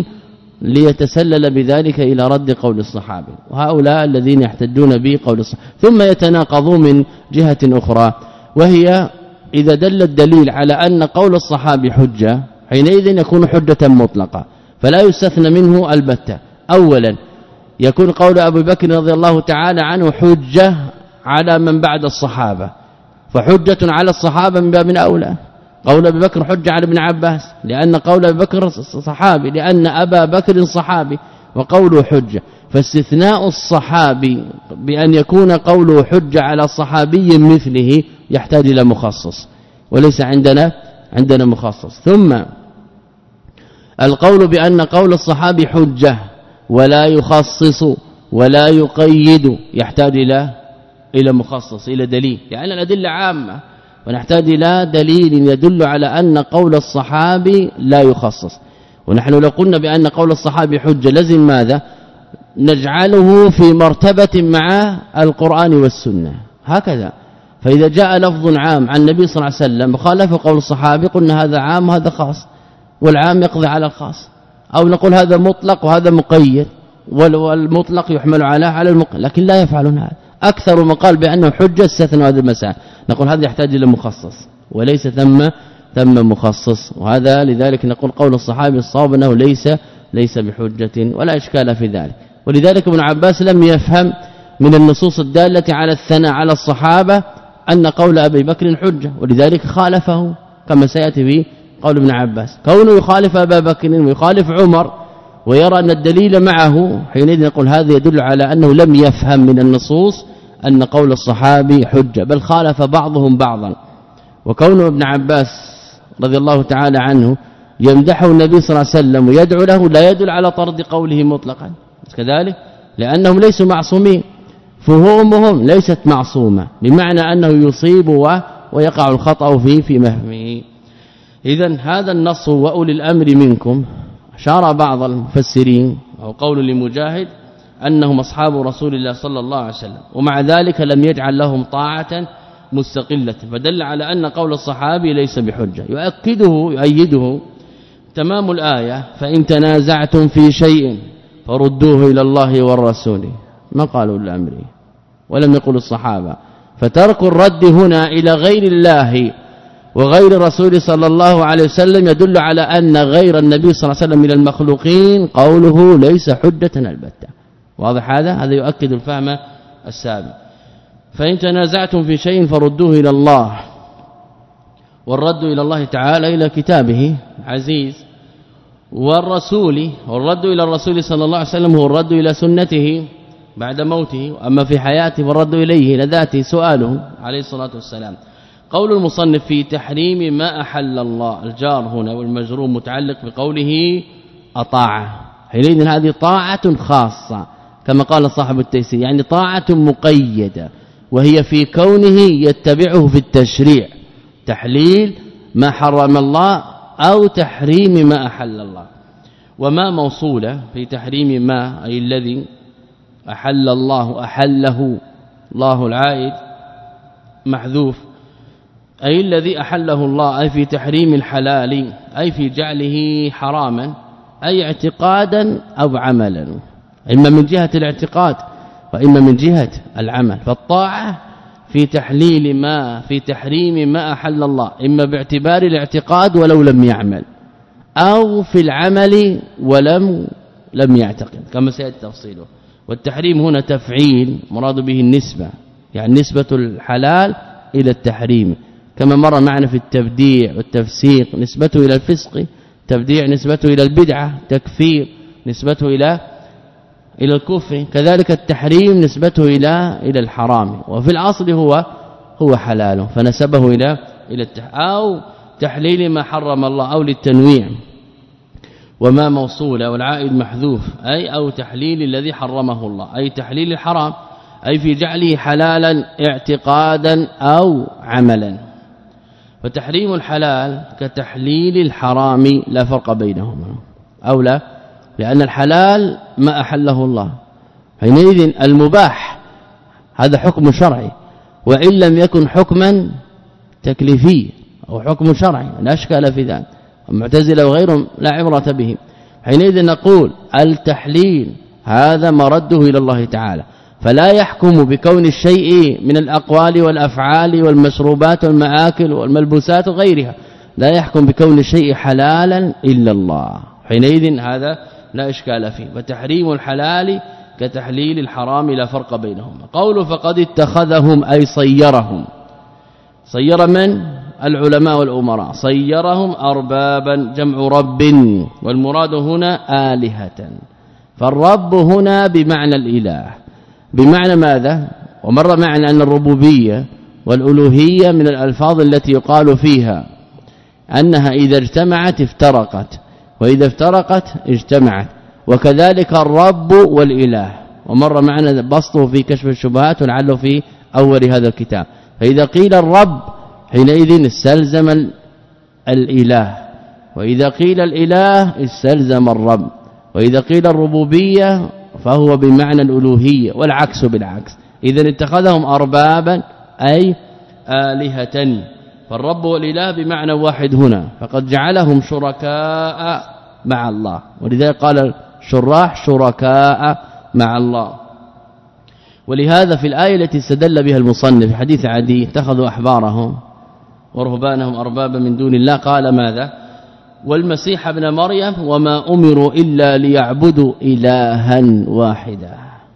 ليتسلل بذلك إلى رد قول الصحابي، وهؤلاء الذين يحتجون به قول الصحابي ثم يتناقضون من جهة أخرى، وهي إذا دل الدليل على أن قول الصحابي حجة حينئذ يكون حجة مطلقة فلا يستثنى منه البتة. أولا يكون قول أبي بكر رضي الله تعالى عنه حجة على من بعد الصحابة فحجة على الصحابة من باب أولى. قول أبي بكر حجة على ابن عباس لأن قول أبي بكر صحابي لأن أبا بكر صحابي وقوله حجة. فاستثناء الصحابي بأن يكون قوله حجة على صحابي مثله يحتاج إلى مخصص وليس عندنا عندنا مخصص. ثم القول بأن قول الصحابي حجة ولا يخصص ولا يقيد يحتاج إلى إلى مخصص إلى دليل يعني الأدلة عامة ونحتاج إلى دليل يدل على أن قول الصحابي لا يخصص. ونحن لو قلنا بأن قول الصحابي حجة لازم ماذا نجعله في مرتبة مع القرآن والسنة هكذا. فإذا جاء لفظ عام عن النبي صلى الله عليه وسلم وخالف قول الصحابي قلنا هذا عام وهذا خاص والعام يقضي على الخاص أو نقول هذا مطلق وهذا مقيد والمطلق يحمل على على المقيد لكن لا يفعلون هذا. أكثر ما قال بأنه حجة استثنوا هذه المسائل نقول هذا يحتاج إلى مخصص وليس ثم ثم مخصص. وهذا لذلك نقول قول الصحابي الصواب أنه ليس ليس بحجة ولا إشكال في ذلك. ولذلك ابن عباس لم يفهم من النصوص الدالة على الثناء على الصحابة أن قول أبي بكر حجة ولذلك خالفه كما سيأتي في قول ابن عباس. كونه يخالف أبا بكر ويخالف عمر ويرى أن الدليل معه حينئذ نقول هذا يدل على أنه لم يفهم من النصوص أن قول الصحابي حجة بل خالف بعضهم بعضا. وكون ابن عباس رضي الله تعالى عنه يمدحه النبي صلى الله عليه وسلم ويدعو له لا يدل على طرد قوله مطلقا كذلك لأنهم ليسوا معصومين فهمهم ليست معصومة بمعنى أنه يصيب ويقع الخطأ فيه في مفهمه. إذن هذا النص وأولي الأمر منكم أشار بعض المفسرين أو قول لمجاهد أنهم أصحاب رسول الله صلى الله عليه وسلم ومع ذلك لم يجعل لهم طاعة مستقلة فدل على أن قول الصحابي ليس بحجة. يؤكده يؤيده تمام الآية فإن تنازعتم في شيء فردوه إلى الله والرسول ما قالوا الأمر ولم يقل الصحابة. فترك الرد هنا إلى غير الله وغير الرسول صلى الله عليه وسلم يدل على أن غير النبي صلى الله عليه وسلم من المخلوقين قوله ليس حجة البتة. واضح هذا هذا يؤكد الفهم السابق. فإن تنازعتم في شيء فردوه إلى الله والرد إلى الله تعالى إلى كتابه عزيز والرسول والرد إلى الرسول صلى الله عليه وسلم هو الرد إلى سنته بعد موته أما في حياته والرد إليه إلى ذاته سؤاله عليه الصلاة والسلام. قول المصنف في تحريم ما أحل الله الجار هنا والمجرور متعلق بقوله أطاع حينئذ هذه طاعة خاصة كما قال صاحب التيسير يعني طاعة مقيدة وهي في كونه يتبعه في التشريع تحليل ما حرم الله أو تحريم ما أحل الله. وما موصولة في تحريم ما أي الذي أحل الله أحله الله العائد محذوف أي الذي أحله الله أي في تحريم الحلال أي في جعله حراما أي اعتقادا أو عملا إما من جهة الاعتقاد وإما من جهة العمل. فالطاعة في تحليل ما في تحريم ما أحل الله إما باعتبار الاعتقاد ولو لم يعمل أو في العمل ولم لم يعتقد كما سيأتي تفصيله. والتحريم هنا تفعيل مراد به النسبة يعني نسبة الحلال إلى التحريم كما مر معنا في التبديع والتفسيق نسبته إلى الفسق تبديع نسبته إلى البدعة تكفير نسبته إلى إلى الكفر كذلك التحريم نسبته إلى إلى الحرام وفي الأصل هو هو حلال فنسبه إلى إلى التح أو تحليل ما حرم الله أو للتنويع. وما موصولة والعائد محذوف أي أو تحليل الذي حرمه الله أي تحليل الحرام أي في جعله حلالا اعتقادا أو عملا. فتحريم الحلال كتحليل الحرام لا فرق بينهما أو لا لأن الحلال ما أحله الله حينئذ المباح هذا حكم شرعي وإن لم يكن حكما تكليفي أو حكم شرعي لا أشكال في ذلك. المعتزلة وغيرهم لا عبرة به حينئذ نقول التحليل هذا مرده إلى الله تعالى فلا يحكم بكون الشيء من الأقوال والأفعال والمشروبات والمآكل والملبوسات وغيرها لا يحكم بكون الشيء حلالا إلا الله حينئذ هذا لا إشكال فيه. وتحريم الحلال كتحليل الحرام لا فرق بينهما. قوله فقد اتخذهم أي صيرهم. صير من؟ العلماء والأمراء. صيرهم أربابا جمع رب والمراد هنا آلهة. فالرب هنا بمعنى الإله بمعنى ماذا؟ ومر معنا أن الربوبية والألوهية من الألفاظ التي يقال فيها أنها إذا اجتمعت افترقت وإذا افترقت اجتمعت وكذلك الرب والإله ومر معنا بسطه في كشف الشبهات ولعله في أول هذا الكتاب. فإذا قيل الرب حينئذ استلزم الإله وإذا قيل الإله استلزم الرب وإذا قيل الربوبية فهو بمعنى الألوهية والعكس بالعكس. إذا اتخذهم أربابا أي آلهة فالرب والإله بمعنى واحد هنا فقد جعلهم شركاء مع الله ولذلك قال الشراح شركاء مع الله. ولهذا في الآية التي استدل بها المصنف في حديث عدي اتخذوا أحبارهم ورهبانهم أربابا من دون الله قال ماذا؟ والمسيح ابن مريم وما أمروا إلا ليعبدوا إلها واحدا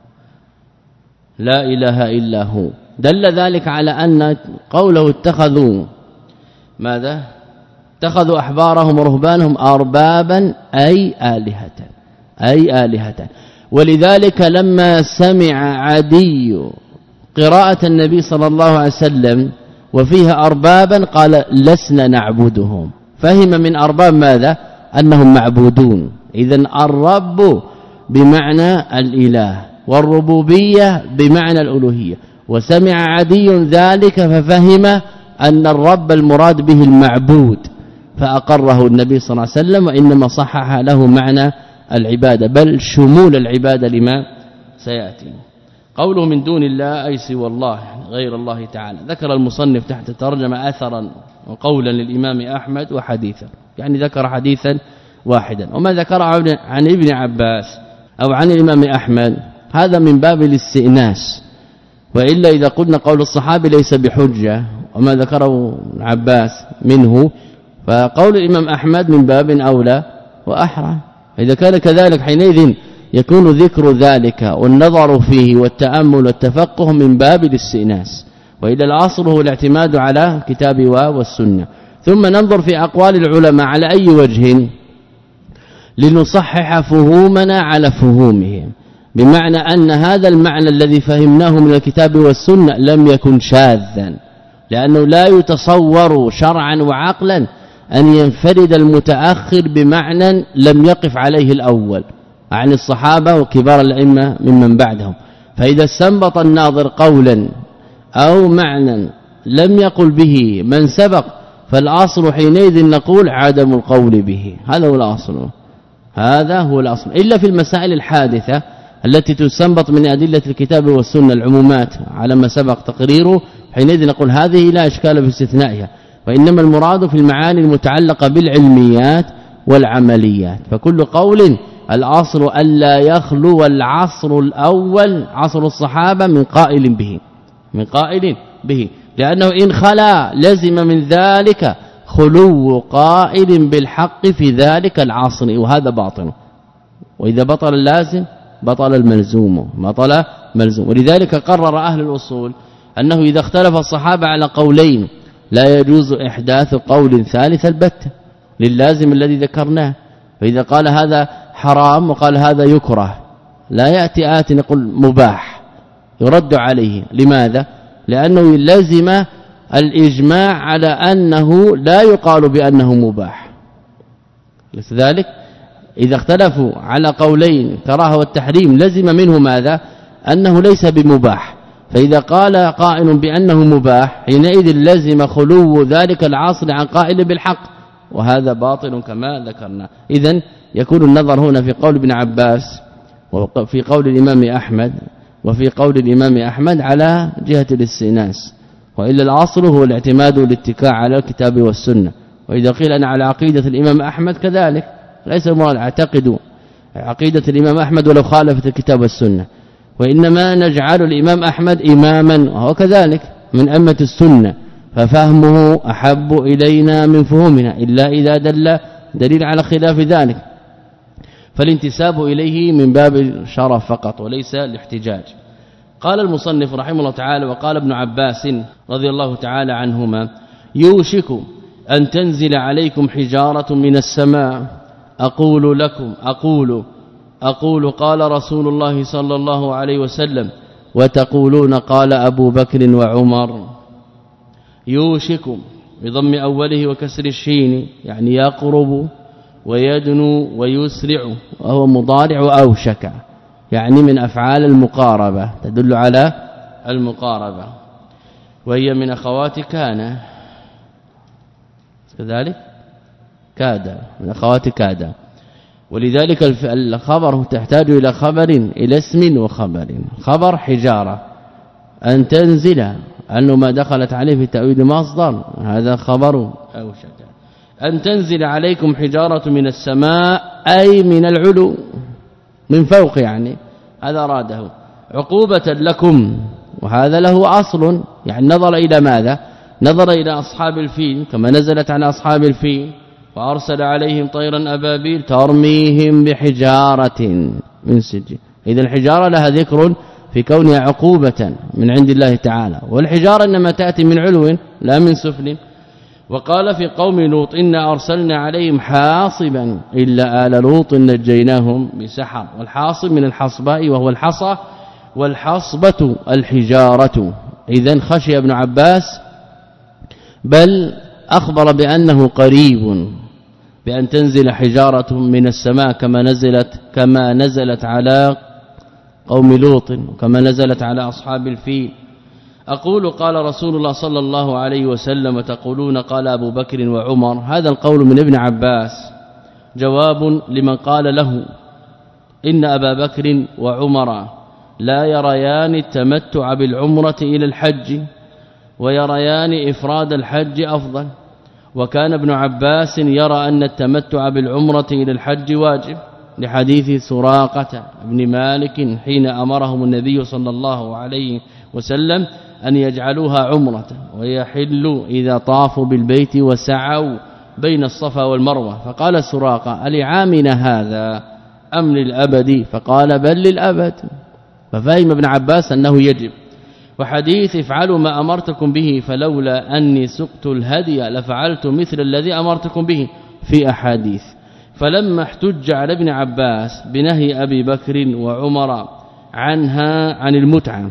لا إله إلا هو. دل ذلك على أن قوله اتخذوا ماذا؟ اتخذوا أحبارهم ورهبانهم أربابا أي آلهة أي آلهة. ولذلك لما سمع عدي قراءة النبي صلى الله عليه وسلم وفيها أربابا قال لسنا نعبدهم فهم من أرباب ماذا؟ أنهم معبودون. إذن الرب بمعنى الإله والربوبية بمعنى الألوهية وسمع عدي ذلك ففهم أن الرب المراد به المعبود فأقره النبي صلى الله عليه وسلم وإنما صحح له معنى العبادة بل شمول العبادة لما سيأتي. قوله من دون الله أي سوى الله غير الله تعالى. ذكر المصنف تحت ترجمة أثرا وقولا للإمام أحمد وحديثا يعني ذكر حديثا واحدا. وما ذكر عن ابن عباس أو عن الإمام أحمد هذا من باب الاستئناس وإلا إذا قلنا قول الصحابي ليس بحجة وما ذكره ابن عباس منه فقول الإمام أحمد من باب أولى وأحرى. إذا كان كذلك حينئذ يكون ذكر ذلك والنظر فيه والتأمل والتفقه من باب الاستئناس وإلى الأصل هو الاعتماد على كتاب والسنة. ثم ننظر في أقوال العلماء على أي وجه لنصحح فهومنا على فهومهم بمعنى أن هذا المعنى الذي فهمناه من الكتاب والسنة لم يكن شاذا لأنه لا يتصور شرعا وعقلا أن ينفرد المتأخر بمعنى لم يقف عليه الأول عن الصحابة وكبار الأئمة ممن بعدهم. فإذا استنبط الناظر قولا أو معنى لم يقل به من سبق فالأصل حينئذ نقول عدم القول به. هذا هو الأصل هذا هو الأصل إلا في المسائل الحادثة التي تستنبط من أدلة الكتاب والسنة العمومات على ما سبق تقريره حينئذ نقول هذه لا إشكال في استثنائها وإنما المراد في المعاني المتعلقة بالعلميات والعمليات. فكل قول الأصل ألا يخلو العصر الأول عصر الصحابة من قائل به من قائل به لأنه إن خلا لزم من ذلك خلو قائل بالحق في ذلك العصر وهذا باطل وإذا بطل اللازم بطل الملزوم بطل ملزوم. ولذلك قرر أهل الأصول أنه إذا اختلف الصحابة على قولين لا يجوز إحداث قول ثالث البتة للازم الذي ذكرناه. فإذا قال هذا حرام وقال هذا يكره لا يأتي آت يقول مباح يرد عليه. لماذا؟ لأنه لازم الإجماع على أنه لا يقال بأنه مباح. لذلك إذا اختلفوا على قولين كراهه والتحريم لزم منه ماذا؟ أنه ليس بمباح. فإذا قال قائل بأنه مباح حينئذ لزم خلو ذلك العاصر عن قائل بالحق وهذا باطل كما ذكرنا. إذن يكون النظر هنا في قول ابن عباس وفي قول الإمام أحمد وفي قول الإمام أحمد على جهة الاستئناس وإلا الأصل هو الاعتماد والاتكاء على الكتاب والسنة. وإذا قيل أنا على عقيدة الإمام أحمد كذلك ليس المراد اعتقدوا عقيدة الإمام أحمد ولو خالفت الكتاب والسنة. وإنما نجعل الإمام أحمد إماما وهو كذلك من أمة السنة ففهمه أحب إلينا من فهمنا إلا إذا دل دليل على خلاف ذلك فالانتساب إليه من باب الشرف فقط وليس الاحتجاج. قال المصنف رحمه الله تعالى وقال ابن عباس رضي الله تعالى عنهما يوشك أن تنزل عليكم حجارة من السماء أقول لكم أقول أقول قال رسول الله صلى الله عليه وسلم وتقولون قال أبو بكر وعمر. يوشك بضم أوله وكسر الشين يعني يقرب ويدنو ويسرع وهو مضارع أوشك يعني من أفعال المقاربة تدل على المقاربة وهي من أخوات كان كذلك كاد من أخوات كاد ولذلك الخبر تحتاج إلى خبر إلى اسم وخبر. خبر حجارة أن تنزل أنه ما دخلت عليه في تأويل مصدر هذا خبر أوشك. أن تنزل عليكم حجارة من السماء أي من العلو من فوق يعني هذا أراده عقوبة لكم وهذا له أصل يعني نظر إلى ماذا نظر إلى أصحاب الفيل كما نزلت على أصحاب الفيل وأرسل عليهم طيرا أبابيل ترميهم بحجارة من سجيل. إذا الحجارة لها ذكر في كونها عقوبة من عند الله تعالى والحجارة إنما تأتي من علو لا من سفل. وقال في قوم لوط إنا أرسلنا عليهم حاصبا إلا آل لوط نجيناهم بسحر والحاصب من الحصباء وهو الحصى والحصبة الحجارة. إذن خشي ابن عباس بل أخبر بأنه قريب بأن تنزل حجارة من السماء كما نزلت كما نزلت على قوم لوط وكما نزلت على أصحاب الفيل. أقول قال رسول الله صلى الله عليه وسلم وتقولون قال أبو بكر وعمر. هذا القول من ابن عباس جواب لمن قال له إن أبا بكر وعمر لا يريان التمتع بالعمرة إلى الحج ويريان إفراد الحج أفضل وكان ابن عباس يرى أن التمتع بالعمرة إلى الحج واجب لحديث سراقة بن مالك حين أمرهم النبي صلى الله عليه وسلم أن يجعلوها عمرة ويحلوا إذا طافوا بالبيت وسعوا بين الصفا والمروة. فقال سراقة ألعامنا هذا أم للأبد فقال بل للأبد ففهم ابن عباس أنه يجب. وحديث افعلوا ما أمرتكم به فلولا أني سقت الهدي لفعلت مثل الذي أمرتكم به في أحاديث. فلما احتج على ابن عباس بنهي أبي بكر وعمر عنها عن المتعة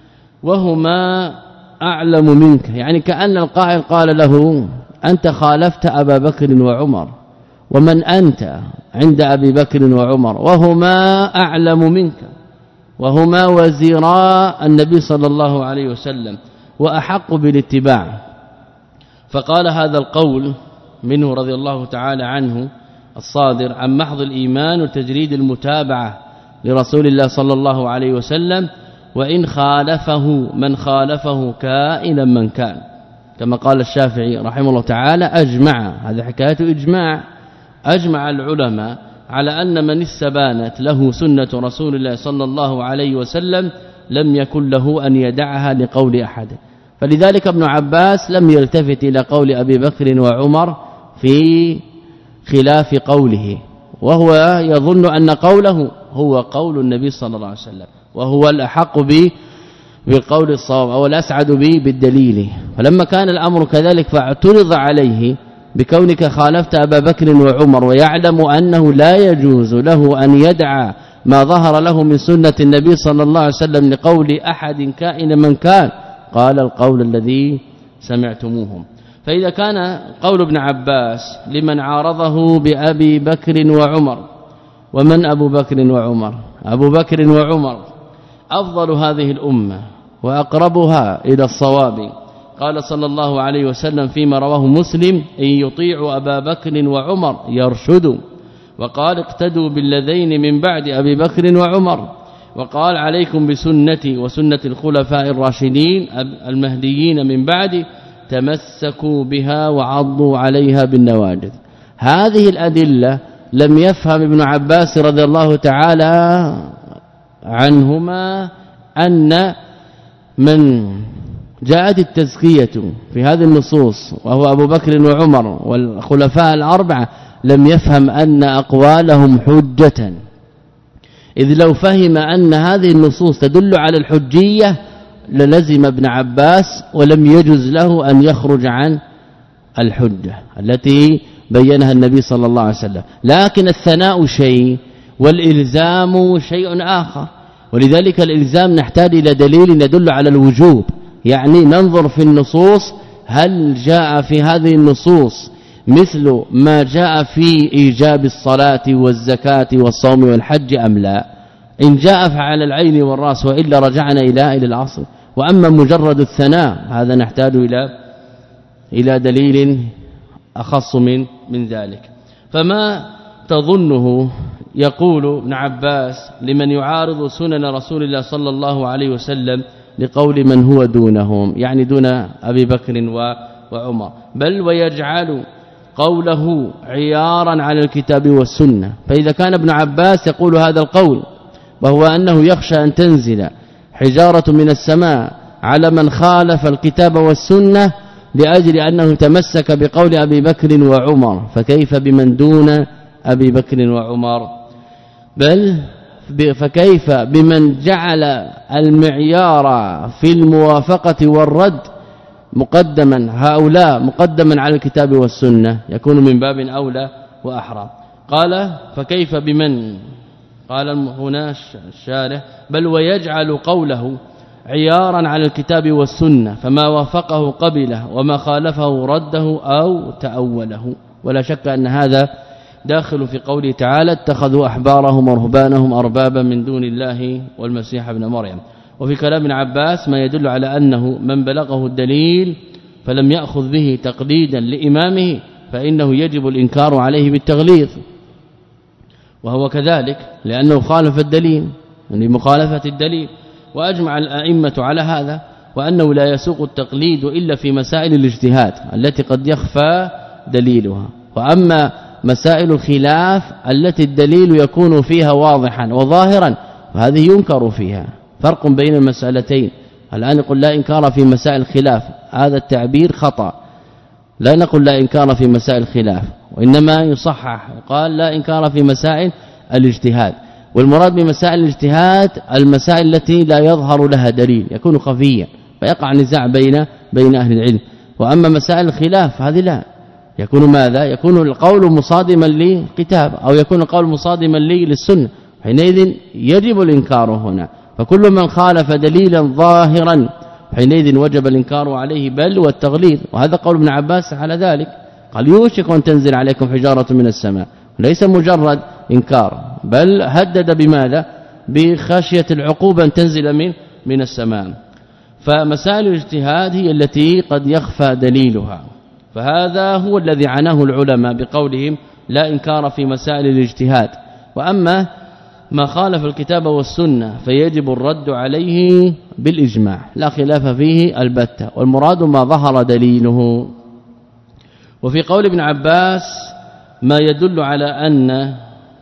وهما أعلم منك يعني كأن القائل قال له أنت خالفت أبا بكر وعمر ومن أنت عند أبي بكر وعمر وهما أعلم منك وهما وزيرا النبي صلى الله عليه وسلم وأحق بالاتباع. فقال هذا القول منه رضي الله تعالى عنه الصادر عن محض الإيمان وتجريد المتابعة لرسول الله صلى الله عليه وسلم وإن خالفه من خالفه كائنا من كان كما قال الشافعي رحمه الله تعالى أجمع هذا حكاية إجماع أجمع العلماء على أن من استبانت له سنة رسول الله صلى الله عليه وسلم لم يكن له أن يدعها لقول أحد. فلذلك ابن عباس لم يلتفت إلى قول أبي بكر وعمر في خلاف قوله وهو يظن أن قوله هو قول النبي صلى الله عليه وسلم وهو الأحق به بالقول الصواب أو الأسعد به بالدليل. فلما كان الأمر كذلك فاعترض عليه بكونك خالفت أبا بكر وعمر ويعلم أنه لا يجوز له أن يدعى ما ظهر له من سنة النبي صلى الله عليه وسلم لقول أحد كائن من كان قال القول الذي سمعتموهم. فإذا كان قول ابن عباس لمن عارضه بأبي بكر وعمر ومن أبو بكر وعمر أبو بكر وعمر أفضل هذه الأمة وأقربها إلى الصواب. قال صلى الله عليه وسلم فيما رواه مسلم إن يطيع أبا بكر وعمر يرشدوا وقال اقتدوا بالذين من بعد أبي بكر وعمر وقال عليكم بسنتي وسنة الخلفاء الراشدين المهديين من بعد تمسكوا بها وعضوا عليها بالنواجذ. هذه الأدلة لم يفهم ابن عباس رضي الله تعالى عنهما أن من جاءت التزكية في هذه النصوص وهو أبو بكر وعمر والخلفاء الأربعة لم يفهم أن أقوالهم حجة، إذ لو فهم أن هذه النصوص تدل على الحجية للزم ابن عباس ولم يجوز له أن يخرج عن الحجة التي بينها النبي صلى الله عليه وسلم. لكن الثناء شيء والإلزام شيء آخر، ولذلك الإلزام نحتاج إلى دليل يدل على الوجوب، يعني ننظر في النصوص هل جاء في هذه النصوص مثل ما جاء في إيجاب الصلاة والزكاة والصوم والحج أم لا. إن جاء فعلى العين والرأس وإلا رجعنا إلى إلى الأصل. وأما مجرد الثناء هذا نحتاج إلى إلى دليل أخص من من ذلك. فما تظنه يقول ابن عباس لمن يعارض سنن رسول الله صلى الله عليه وسلم لقول من هو دونهم، يعني دون أبي بكر وعمر، بل ويجعل قوله عيارا على الكتاب والسنة. فإذا كان ابن عباس يقول هذا القول وهو أنه يخشى أن تنزل حجارة من السماء على من خالف الكتاب والسنة لأجل أنه تمسك بقول أبي بكر وعمر، فكيف بمن دون أبي بكر وعمر؟ بل فكيف بمن جعل المعيار في الموافقة والرد مقدما هؤلاء مقدما على الكتاب والسنة، يكون من باب أولى وأحرى. قال فكيف بمن، قال هنا الشارح بل ويجعل قوله عيارا على الكتاب والسنة، فما وافقه قبله وما خالفه رده أو تأوله. ولا شك أن هذا داخل في قوله تعالى اتخذوا أحبارهم ورهبانهم أربابا من دون الله والمسيح ابن مريم. وفي كلام ابن عباس ما يدل على أنه من بلغه الدليل فلم يأخذ به تقليدا لإمامه فإنه يجب الإنكار عليه بالتغليظ، وهو كذلك لأنه خالف الدليل لمخالفة الدليل. وأجمع الأئمة على هذا، وأنه لا يسوق التقليد إلا في مسائل الاجتهاد التي قد يخفى دليلها. وأما مسائل الخلاف التي الدليل يكون فيها واضحا وظاهرا فهذه ينكر فيها. فرق بين المسألتين. الآن نقول لا إنكار في مسائل الخلاف، هذا التعبير خطأ، لا نقول لا إنكار في مسائل الخلاف، وإنما يصحح يقال لا إنكار في مسائل الاجتهاد. والمراد بمسائل الاجتهاد المسائل التي لا يظهر لها دليل، يكون خفيا فيقع نزاع بين بين أهل العلم. وأما مسائل الخلاف هذه لا، يكون ماذا؟ يكون القول مصادما للكتاب أو يكون القول مصادما للسنة، حينئذ يجب الإنكار هنا. فكل من خالف دليلا ظاهرا حينئذ وجب الإنكار عليه بل والتغليظ. وهذا قول ابن عباس على ذلك، قال يوشك أن تنزل عليكم حجارة من السماء، ليس مجرد إنكار بل هدد بماذا؟ بخشية العقوبة أن تنزل من من السماء. فمسائل الاجتهاد هي التي قد يخفى دليلها، فهذا هو الذي عناه العلماء بقولهم لا إنكار في مسائل الاجتهاد. وأما ما خالف الكتاب والسنة فيجب الرد عليه بالإجماع لا خلاف فيه البتة، والمراد ما ظهر دليله. وفي قول ابن عباس ما يدل على أن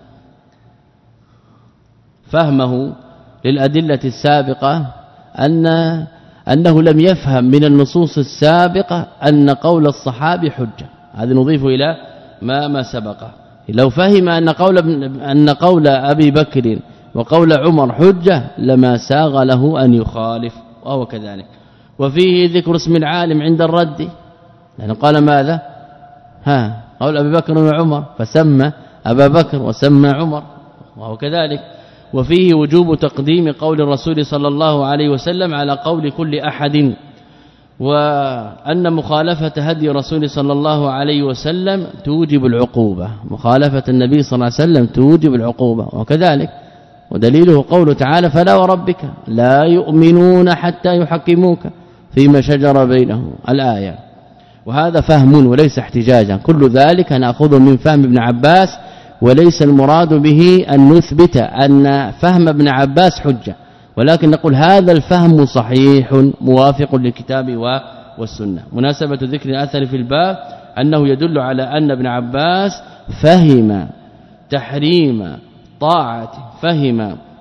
فهمه للأدلة السابقة أن أنه لم يفهم من النصوص السابقة أن قول الصحابي حجة. هذا نضيف إلى ما ما سبقه. لو فهم أن قول أن قول أبي بكر وقول عمر حجة لما ساغ له أن يخالف، وهو كذلك. وفيه ذكر اسم العالم عند الرد، لأنه قال ماذا؟ ها قول أبي بكر وعمر فسمى أبا بكر وسمى عمر، وهو كذلك. وفيه وجوب تقديم قول الرسول صلى الله عليه وسلم على قول كل أحد، وأن مخالفة هدي الرسول صلى الله عليه وسلم توجب العقوبة، مخالفة النبي صلى الله عليه وسلم توجب العقوبة، وكذلك. ودليله قوله تعالى فلا وربك لا يؤمنون حتى يحكموك فيما شجر بينهم الآية. وهذا فهم وليس احتجاجا، كل ذلك نأخذه من فهم ابن عباس، وليس المراد به أن نثبت أن فهم ابن عباس حجة، ولكن نقول هذا الفهم صحيح موافق للكتاب والسنة. مناسبة ذكر الأثر في الباب أنه يدل على أن ابن عباس فهم تحريم طاعة فهم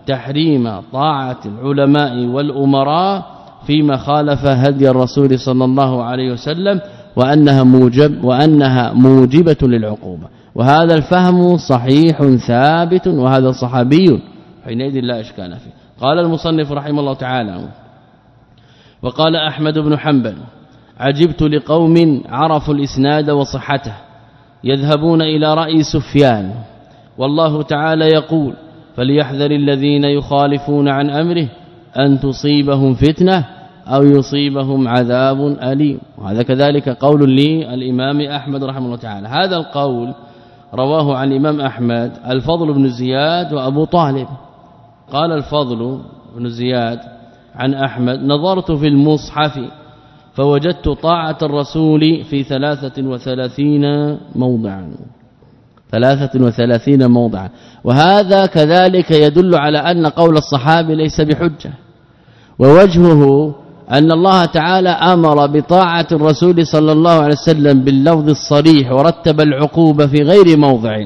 تحريم طاعة العلماء والأمراء فيما خالف هدي الرسول صلى الله عليه وسلم وأنها موجب وأنها موجبة للعقوبة. وهذا الفهم صحيح ثابت وهذا صحابي حينئذ لا إشكال فيه. قال المصنف رحمه الله تعالى: وقال أحمد بن حنبل: عجبت لقوم عرفوا الإسناد وصحته يذهبون إلى رأي سفيان والله تعالى يقول: فليحذر الذين يخالفون عن أمره أن تصيبهم فتنة أو يصيبهم عذاب أليم. وهذا كذلك قول لي الإمام أحمد رحمه الله تعالى. هذا القول رواه عن الإمام أحمد الفضل بن زياد وأبو طالب. قال الفضل بن زياد عن أحمد: نظرت في المصحف فوجدت طاعة الرسول في ثلاثة وثلاثين موضعا ثلاثة وثلاثين موضعا. وهذا كذلك يدل على أن قول الصحابي ليس بحجة. ووجهه أن الله تعالى أمر بطاعة الرسول صلى الله عليه وسلم باللفظ الصريح ورتب العقوبة في غير موضع،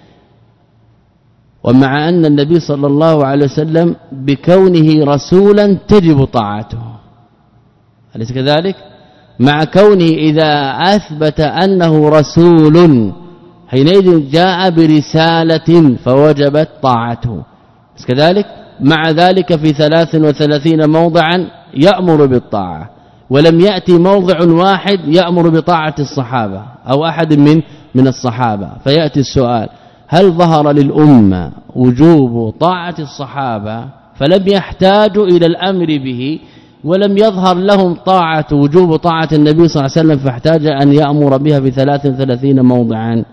ومع أن النبي صلى الله عليه وسلم بكونه رسولا تجب طاعته، أليس كذلك؟ مع كونه إذا أثبت أنه رسول حينئذ جاء برسالة فوجبت طاعته، أليس كذلك؟ مع ذلك في ثلاث وثلاثين موضعا يأمر بالطاعة، ولم يأتي موضع واحد يأمر بطاعة الصحابة أو أحد من من الصحابة. فيأتي السؤال: هل ظهر للأمة وجوب طاعة الصحابة فلم يحتاجوا إلى الأمر به، ولم يظهر لهم طاعة وجوب طاعة النبي صلى الله عليه وسلم فاحتاج أن يأمر بها في ثلاث وثلاثين موضعا؟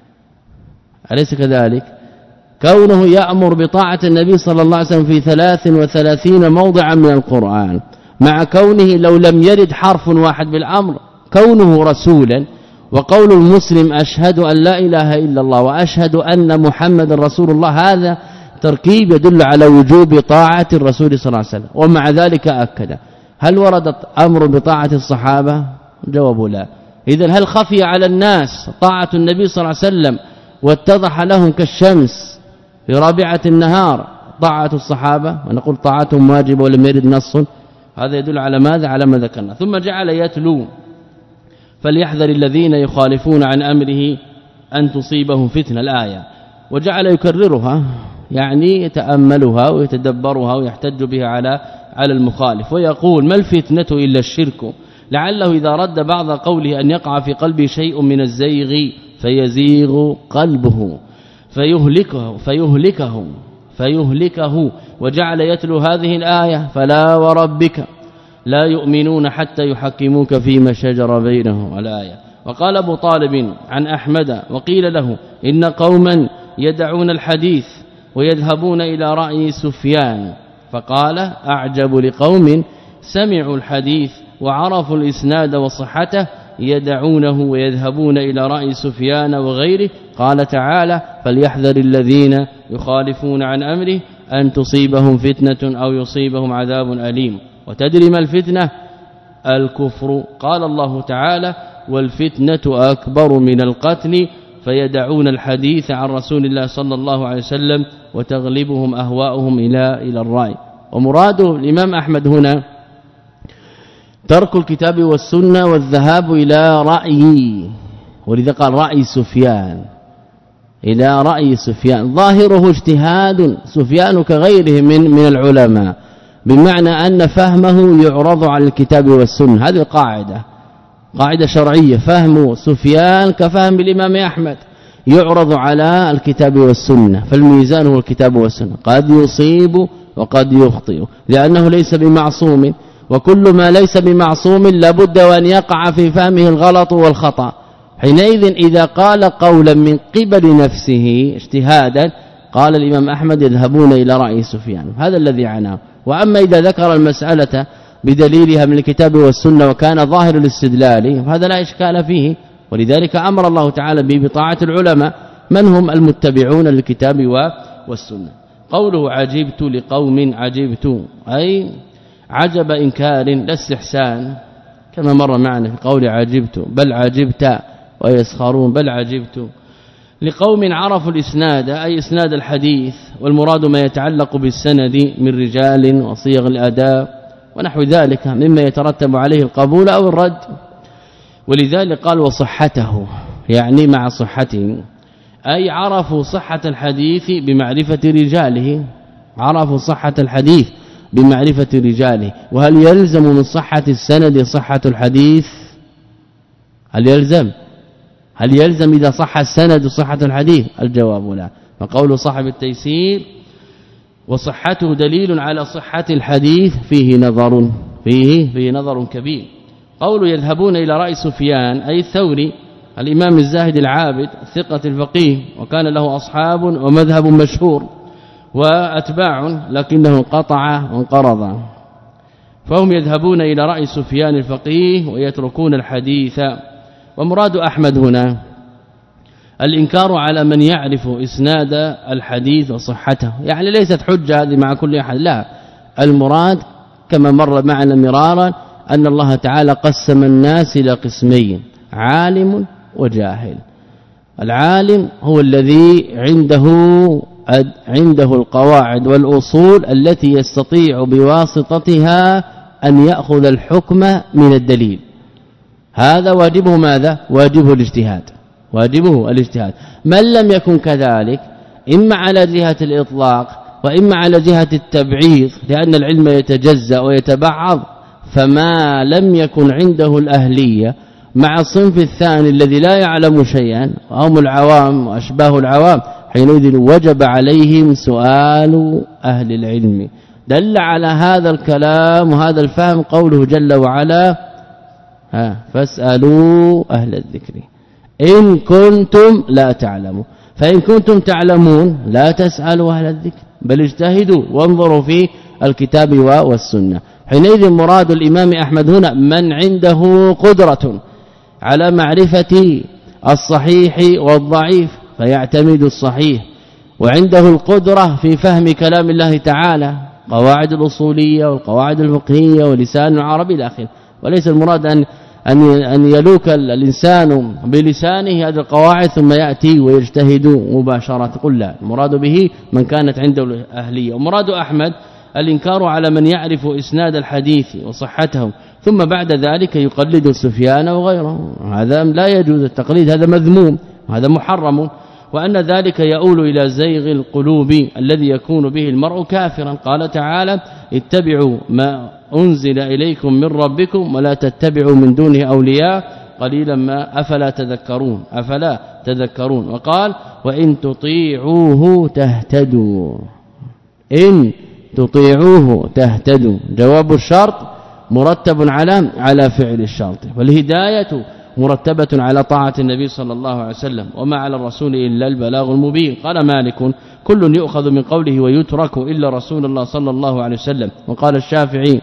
أليس كذلك؟ كونه يأمر بطاعة النبي صلى الله عليه وسلم في ثلاث وثلاثين موضعا من القرآن، مع كونه لو لم يرد حرف واحد بالأمر، كونه رسولا، وقول المسلم أشهد أن لا إله إلا الله وأشهد أن محمد رسول الله، هذا تركيب يدل على وجوب طاعة الرسول صلى الله عليه وسلم. ومع ذلك أكد: هل وردت أمر بطاعة الصحابة؟ جواب لا. إذن هل خفي على الناس طاعة النبي صلى الله عليه وسلم واتضح لهم كالشمس في رابعة النهار طاعة الصحابة، ونقول طاعتهم واجبة ولم يرد نص؟ هذا يدل على ماذا؟ على ما ذكرنا. ثم جعل يتلو: فليحذر الذين يخالفون عن أمره أن تصيبهم فتنة، الآية، وجعل يكررها، يعني يتأملها ويتدبرها ويحتج بها على على المخالف، ويقول: ما الفتنة إلا الشرك، لعله إذا رد بعض قوله أن يقع في قلبه شيء من الزيغ فيزيغ قلبه فيهلكه فيهلكه فيهلكه وجعل يتلو هذه الآية: فلا وربك لا يؤمنون حتى يحكموك فيما شجر بينهم، الآية. وقال أبو طالب عن أحمد: وقيل له: إن قوما يدعون الحديث ويذهبون إلى رأي سفيان، فقال: أعجب لقوم سمعوا الحديث وعرفوا الإسناد وصحته يدعونه ويذهبون إلى رأي سفيان وغيره. قال تعالى: فليحذر الذين يخالفون عن أمره أن تصيبهم فتنة أو يصيبهم عذاب أليم. وتدري ما الفتنة؟ الكفر. قال الله تعالى: والفتنة أكبر من القتل، فيدعون الحديث عن رسول الله صلى الله عليه وسلم وتغلبهم أهواؤهم إلى إلى الرأي. ومراده الإمام أحمد هنا ترك الكتاب والسنة والذهاب إلى رأي، ولذا قال رأي سفيان، إلى رأي سفيان. ظاهره اجتهاد سفيان كغيره من من العلماء، بمعنى أن فهمه يعرض على الكتاب والسنة. هذه قاعدة قاعدة شرعية، فهم سفيان كفهم الإمام أحمد يعرض على الكتاب والسنة، فالميزان هو الكتاب والسنة، قد يصيب وقد يخطئ لأنه ليس بمعصوم، وكل ما ليس بمعصوم لابد وأن يقع في فهمه الغلط والخطأ. حينئذ إذا قال قولا من قبل نفسه اجتهادا، قال الإمام أحمد: يذهبون إلى رأي سفيان، هذا الذي عناه. وأما إذا ذكر المسألة بدليلها من الكتاب والسنة وكان ظاهر الاستدلال، هذا لا إشكال فيه، ولذلك أمر الله تعالى به بطاعة العلماء من هم المتبعون للكتاب والسنة. قوله: عجبت لقوم، عجبت أي عجب إنكار لا استحسان، كما مر معنا في قول عجبت، بل عجبت، ويسخرون، بل عجبت لقوم عرفوا الإسناد أي إسناد الحديث، والمراد ما يتعلق بالسند من رجال وصيغ الأداء ونحو ذلك مما يترتب عليه القبول أو الرد. ولذلك قال وصحته، يعني مع صحته، أي عرفوا صحة الحديث بمعرفة رجاله، عرفوا صحة الحديث بمعرفة رجاله. وهل يلزم من صحة السند صحة الحديث؟ هل يلزم هل يلزم إذا صح السند صحة الحديث؟ الجواب لا. فقول صاحب التيسير وصحته دليل على صحة الحديث فيه نظر فيه فيه نظر كبير. قول يذهبون إلى رأي سفيان أي الثوري الإمام الزاهد العابد ثقة الفقيه، وكان له أصحاب ومذهب مشهور وأتباع لكنه انقطع وانقرض، فهم يذهبون إلى رأي سفيان الفقيه ويتركون الحديث. ومراد أحمد هنا الإنكار على من يعرف إسناد الحديث وصحته، يعني ليست حجة هذه مع كل أحد، لا، المراد كما مر معنا مرارا أن الله تعالى قسم الناس إلى قسمين، عالم وجاهل. العالم هو الذي عنده عنده القواعد والأصول التي يستطيع بواسطتها أن يأخذ الحكم من الدليل، هذا واجبه ماذا؟ واجبه الاجتهاد، واجبه الاجتهاد. من لم يكن كذلك إما على جهة الإطلاق وإما على جهة التبعيض، لأن العلم يتجزأ ويتبعض، فما لم يكن عنده الأهلية مع الصنف الثاني الذي لا يعلم شيئا وهم العوام وأشباه العوام، حينئذ وجب عليهم سؤال أهل العلم. دل على هذا الكلام وهذا الفهم قوله جل وعلا ها فاسألوا أهل الذكر إن كنتم لا تعلمون. فإن كنتم تعلمون لا تسألوا أهل الذكر بل اجتهدوا وانظروا في الكتاب والسنة. حينئذ مراد الإمام أحمد هنا من عنده قدرة على معرفة الصحيح والضعيف فيعتمد الصحيح، وعنده القدرة في فهم كلام الله تعالى، قواعد الأصولية والقواعد الفقهية ولسان العربي إلى آخره. وليس المراد أن أن يلوك الإنسان بلسانه هذه القواعد ثم يأتي ويجتهد مباشرة، قل لا، المراد به من كانت عنده الأهلية. ومراد أحمد الإنكار على من يعرف إسناد الحديث وصحته ثم بعد ذلك يقلد سفيان وغيره، هذا لا يجوز التقليد، هذا مذموم وهذا محرم، وأن ذلك يؤول إلى زيغ القلوب الذي يكون به المرء كافرا. قال تعالى اتبعوا ما أنزل إليكم من ربكم ولا تتبعوا من دونه أولياء قليلا ما أفلا تذكرون أفلا تذكرون وقال وإن تطيعوه تهتدوا، إن تطيعوه تهتدوا، جواب الشرط مرتب على على فعل الشرط، والهداية مرتبة على طاعة النبي صلى الله عليه وسلم، وما على الرسول إلا البلاغ المبين. قال مالك كل يؤخذ من قوله ويترك إلا رسول الله صلى الله عليه وسلم. وقال الشافعي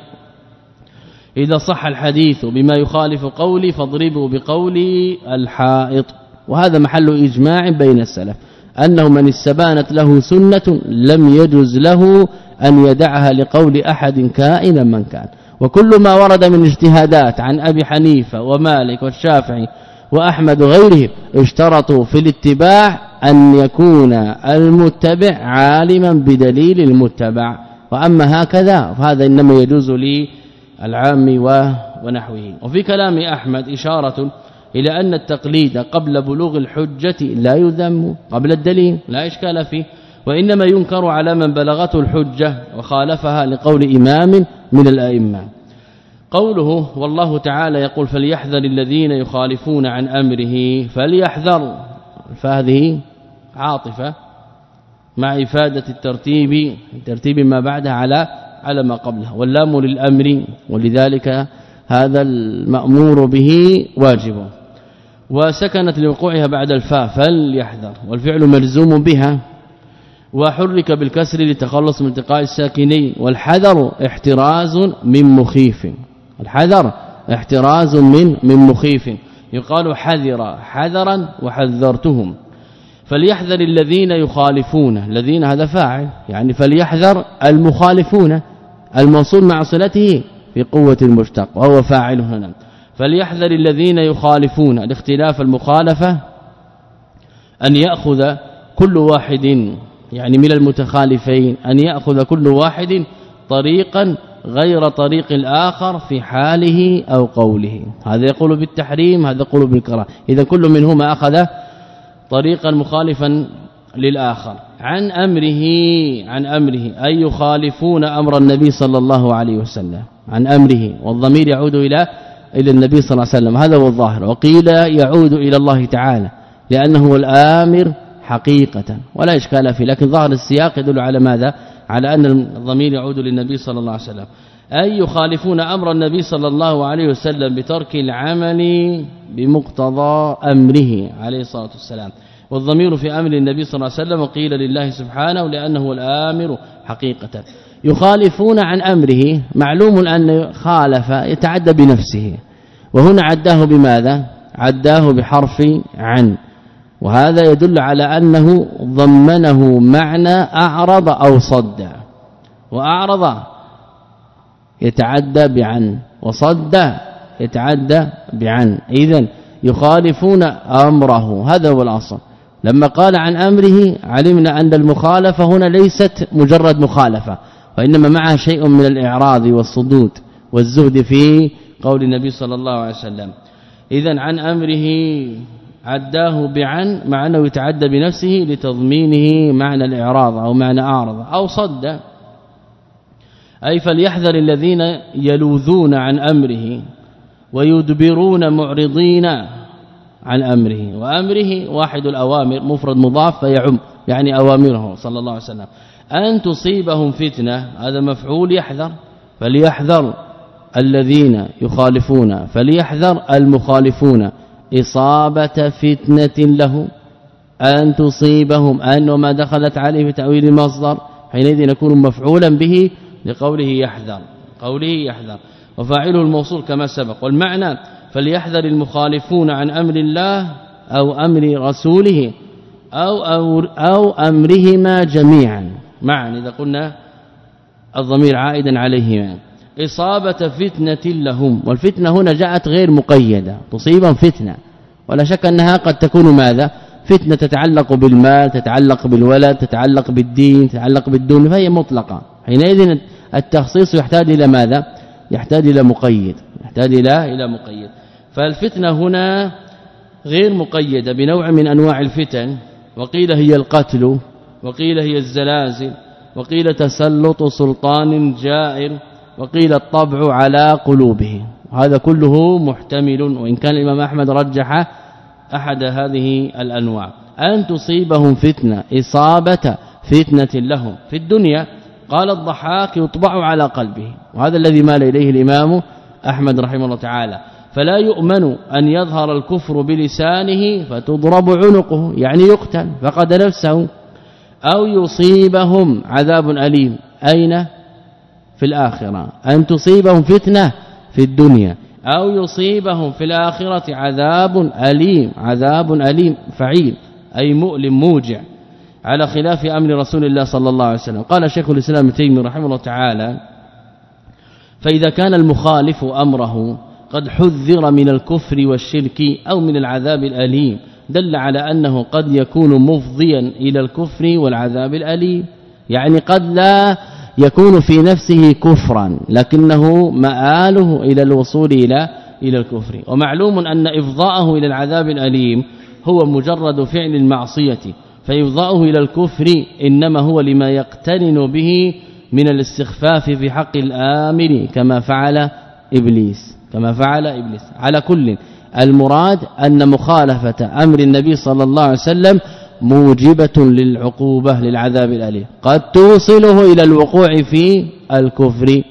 إذا صح الحديث بما يخالف قولي فاضربوا بقولي الحائط. وهذا محل إجماع بين السلف أنه من استبانت له سنة لم يجوز له أن يدعها لقول أحد كائنا من كان. وكل ما ورد من اجتهادات عن أبي حنيفة ومالك والشافعي وأحمد وغيرهم اشترطوا في الاتباع أن يكون المتبع عالما بدليل المتبع، وأما هكذا فهذا إنما يجوز للعام ونحوه. وفي كلام أحمد إشارة إلى أن التقليد قبل بلوغ الحجة لا يذم قبل الدليل، لا إشكال فيه، وإنما ينكر على من بلغته الحجة وخالفها لقول إمام من الأئمة. قوله والله تعالى يقول فليحذر الذين يخالفون عن أمره، فليحذر، فهذه عاطفة مع إفادة الترتيب ترتيب ما بعدها على على ما قبله، واللام للأمر، ولذلك هذا المأمور به واجب، وسكنت لوقوعها بعد الفاء فليحذر، والفعل ملزوم بها، وحرك بالكسر لتخلص من التقاء الساكنين. والحذر احتراز من مخيف، الحذر احتراز من من مخيف، يقال حذر حذرا وحذرتهم. فليحذر الذين يخالفون، الذين هذا فاعل، يعني فليحذر المخالفون، الموصول مع صلته في قوة المشتق وهو فاعل هنا. فليحذر الذين يخالفون، الاختلاف المخالفة أن يأخذ كل واحد يعني من المتخالفين أن يأخذ كل واحد طريقا غير طريق الآخر في حاله أو قوله. هذا يقول بالتحريم، هذا يقول بالكراهه. إذا كل منهما أخذ طريقا مخالفا للآخر. عن أمره عن أمره أي يخالفون أمر النبي صلى الله عليه وسلم. عن أمره والضمير يعود إلى إلى النبي صلى الله عليه وسلم، هذا هو الظاهر. وقيل يعود إلى الله تعالى لأنه هو الآمر حقيقة ولا إشكال فيه، لكن ظاهر السياق يدل على ماذا؟ على أن الضمير يعود للنبي صلى الله عليه وسلم. أي يخالفون أمر النبي صلى الله عليه وسلم بترك العمل بمقتضى أمره عليه الصلاة والسلام. والضمير في أمر النبي صلى الله عليه وسلم وقيل لله سبحانه لأنه هو الآمر حقيقة. يخالفون عن أمره، معلوم أن خالف يتعدى بنفسه، وهنا عداه بماذا؟ عداه بحرف عن، وهذا يدل على أنه ضمنه معنى أعرض أو صد. وأعرض يتعدى بعن، وصد يتعدى بعن. إذن يخالفون أمره، هذا هو الأصل. لما قال عن أمره علمنا أن المخالفة هنا ليست مجرد مخالفة، وإنما معها شيء من الإعراض والصدود والزهد في قول النبي صلى الله عليه وسلم. إذن عن أمره عداه بعن مع أنه يتعدى بنفسه لتضمينه معنى الإعراض أو معنى أعرض أو صد. أي فليحذر الذين يلوذون عن أمره ويدبرون معرضين عن أمره. وأمره واحد الأوامر مفرد مضاف فيعم يعني أوامره صلى الله عليه وسلم. أن تصيبهم فتنة هذا مفعول يحذر، فليحذر الذين يخالفون، فليحذر المخالفون إصابة فتنة له. أن تصيبهم أن وما دخلت عليه في تأويل المصدر حينئذ يكون مفعولا به لقوله يحذر، قوله يحذر وفاعله الموصول كما سبق. والمعنى فليحذر المخالفون عن أمر الله أو أمر رسوله أو, أو, أو أمرهما جميعا معا إذا قلنا الضمير عائدا عليهما. إصابة فتنة لهم، والفتنة هنا جاءت غير مقيدة، تصيبهم فتنة ولا شك أنها قد تكون ماذا؟ فتنة تتعلق بالمال، تتعلق بالولد، تتعلق بالدين، تتعلق بالدنيا، فهي مطلقة. حينئذ التخصيص يحتاج إلى ماذا؟ يحتاج إلى مقيد، يحتاج إلى إلى مقيد. فالفتنة هنا غير مقيدة بنوع من أنواع الفتن، وقيل هي القتل، وقيل هي الزلازل، وقيل تسلط سلطان جائر، وقيل الطبع على قلوبه. هذا كله محتمل، وإن كان الإمام أحمد رجح أحد هذه الأنواع. أن تصيبهم فتنة، إصابة فتنة لهم في الدنيا. قال الضحاك يطبع على قلبه، وهذا الذي مال إليه الإمام أحمد رحمه الله تعالى. فلا يؤمن أن يظهر الكفر بلسانه فتضرب عنقه يعني يقتل فقد نفسه، أو يصيبهم عذاب أليم أين؟ في الآخرة. أن تصيبهم فتنة في الدنيا أو يصيبهم في الآخرة عذاب أليم، عذاب أليم فعيل أي مؤلم موجع، على خلاف أمر رسول الله صلى الله عليه وسلم. قال شيخ الإسلام ابن تيمية رحمه الله تعالى: فإذا كان المخالف أمره قد حذر من الكفر والشرك أو من العذاب الأليم دل على أنه قد يكون مفضيا إلى الكفر والعذاب الأليم، يعني قد لا يكون في نفسه كفرا لكنه مآله إلى الوصول إلى إلى الكفر. ومعلوم أن إفضاءه إلى العذاب الأليم هو مجرد فعل المعصية، فإفضاؤه إلى الكفر إنما هو لما يقترن به من الاستخفاف في حق الآمر كما فعل إبليس كما فعل إبليس. على كل المراد أن مخالفة أمر النبي صلى الله عليه وسلم موجبة للعقوبة للعذاب الأليم، قد توصله إلى الوقوع في الكفر.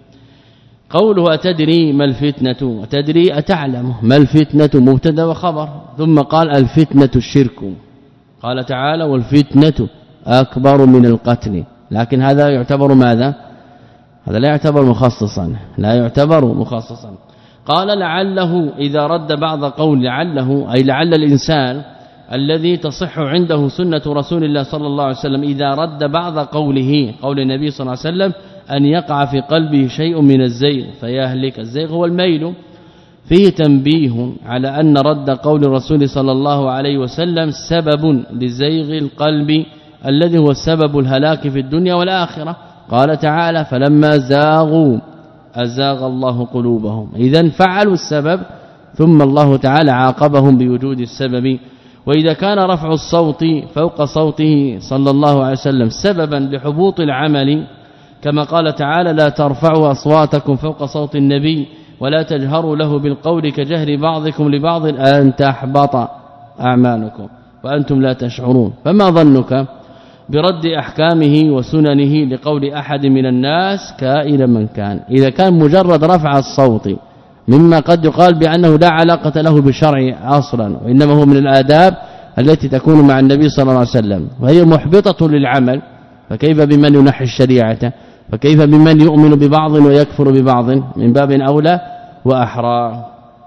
قوله أتدري ما الفتنة، أتدري أتعلم ما الفتنة مبتدا وخبر، ثم قال الفتنة الشرك. قال تعالى والفتنة أكبر من القتل، لكن هذا يعتبر ماذا؟ هذا لا يعتبر مخصصا، لا يعتبر مخصصا. قال لعله إذا رد بعض قول لعله أي لعل الإنسان الذي تصح عنده سنة رسول الله صلى الله عليه وسلم إذا رد بعض قوله قول النبي صلى الله عليه وسلم أن يقع في قلبه شيء من الزيغ فيهلك. الزيغ هو الميل، فيه تنبيه على أن رد قول الرسول صلى الله عليه وسلم سبب لزيغ القلب الذي هو سبب الهلاك في الدنيا والآخرة. قال تعالى فلما زاغوا أزاغ الله قلوبهم. إذن فعلوا السبب ثم الله تعالى عاقبهم بوجود السبب. وإذا كان رفع الصوت فوق صوته صلى الله عليه وسلم سببا لحبوط العمل كما قال تعالى لا ترفعوا أصواتكم فوق صوت النبي ولا تجهروا له بالقول كجهر بعضكم لبعض أن تحبط أعمالكم وأنتم لا تشعرون. فما ظنك برد أحكامه وسننه لقول أحد من الناس كائنا من كان؟ إذا كان مجرد رفع الصوت مما قد يقال بأنه لا علاقة له بالشرع اصلا وانما هو من الآداب التي تكون مع النبي صلى الله عليه وسلم وهي محبطة للعمل، فكيف بمن ينحي الشريعة؟ فكيف بمن يؤمن ببعض ويكفر ببعض؟ من باب أولى وأحرى.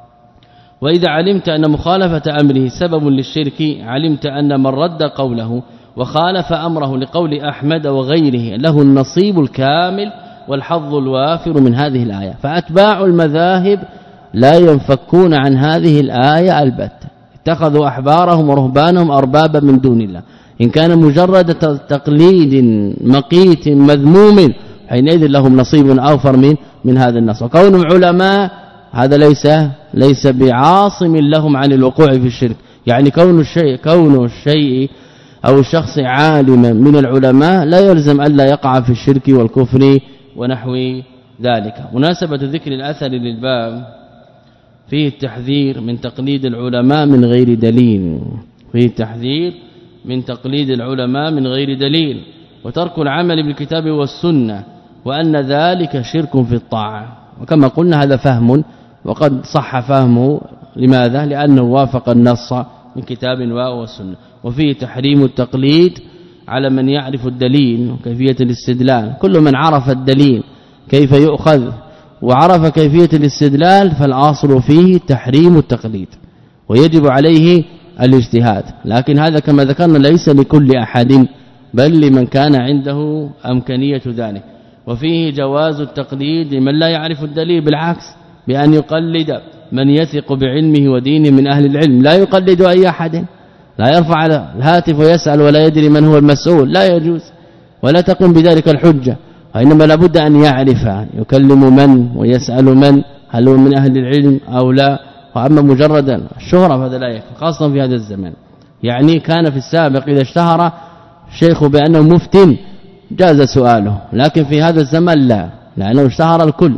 وإذا علمت أن مخالفة أمره سبب للشرك علمت أن من رد قوله وخالف أمره لقول أحمد وغيره له النصيب الكامل والحظ الوافر من هذه الآية. فأتباع المذاهب لا ينفكون عن هذه الآية البتة، اتخذوا أحبارهم ورهبانهم أربابا من دون الله. إن كان مجرد تقليد مقيت مذموم حينئذ لهم نصيب أوفر من من هذا النص. وكونهم علماء هذا ليس ليس بعاصم لهم عن الوقوع في الشرك، يعني كون الشيء كون الشيء أو الشخص عالما من العلماء لا يلزم ألا يقع في الشرك والكفر ونحو ذلك. مناسبة ذكر الأثر للباب فيه التحذير من تقليد العلماء من غير دليل، فيه التحذير من تقليد العلماء من غير دليل وترك العمل بالكتاب والسنة وأن ذلك شرك في الطاعة. وكما قلنا هذا فهم وقد صح فهمه، لماذا؟ لأنه وافق النص من كتاب والسنة. وفيه تحريم التقليد على من يعرف الدليل وكيفية الاستدلال. كل من عرف الدليل كيف يؤخذ وعرف كيفية الاستدلال فالأصل فيه تحريم التقليد ويجب عليه الاجتهاد، لكن هذا كما ذكرنا ليس لكل أحد بل لمن كان عنده أمكانية ذلك. وفيه جواز التقليد لمن لا يعرف الدليل بالعكس بأن يقلد من يثق بعلمه ودينه من أهل العلم، لا يقلد أي أحد، لا يرفع الهاتف ويسأل ولا يدري من هو المسؤول، لا يجوز ولا تقوم بذلك الحجة، وإنما لابد أن يعرف يكلم من ويسأل من هل هو من أهل العلم أو لا. وأما مجردا الشهرة فهذا لا يكفي خاصة في هذا الزمن. يعني كان في السابق إذا اشتهر شيخ بأنه مفتن جاز سؤاله، لكن في هذا الزمن لا، لأنه اشتهر الكل.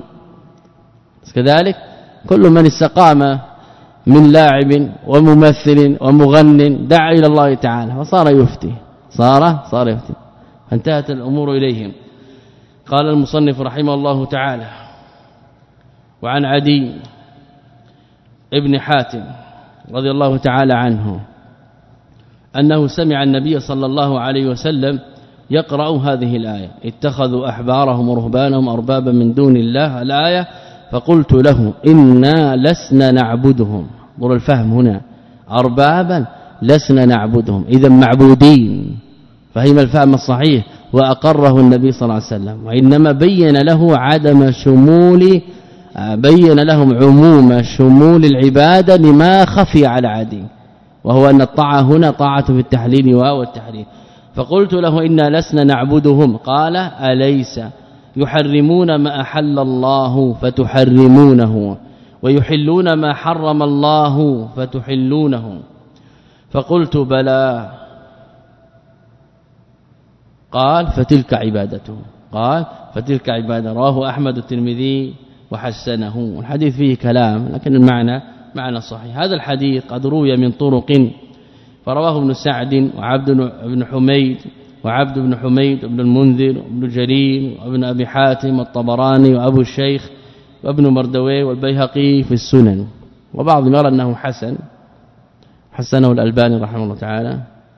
كذلك كل من استقام من لاعب وممثل ومغن دعا إلى الله تعالى وصار يفتي صار صار يفتي فانتهت الأمور إليهم. قال المصنف رحمه الله تعالى وعن عدي ابن حاتم رضي الله تعالى عنه أنه سمع النبي صلى الله عليه وسلم يقرأ هذه الآية اتخذوا أحبارهم ورهبانهم أربابا من دون الله الآية فقلت له إنا لسنا نعبدهم. ضر الفهم هنا أربابا لسنا نعبدهم إذا معبودين، فهم الفهم الصحيح وأقره النبي صلى الله عليه وسلم، وإنما بين له عدم شمول بين لهم عموم شمول العبادة لما خفي على عدي، وهو أن الطاعة هنا طاعة في التحليل والتحريم. فقلت له إنا لسنا نعبدهم قال أليس يحرمون ما أحل الله فتحرمونه ويحلون ما حرم الله فتحلونه؟ فقلت بلى. قال فتلك عبادته قال فتلك عبادة. رواه أحمد الترمذي وحسنه. الحديث فيه كلام لكن المعنى معنى صحيح. هذا الحديث قد روي من طرق، فرواه ابن سعد وعبد بن حميد وعبد بن حميد وابن المنذر وابن جرير وابن أبي حاتم والطبراني وأبو الشيخ وابن مردويه والبيهقي في السنن، وبعض يرى أنه حسن حسنه الألباني رحمه الله تعالى.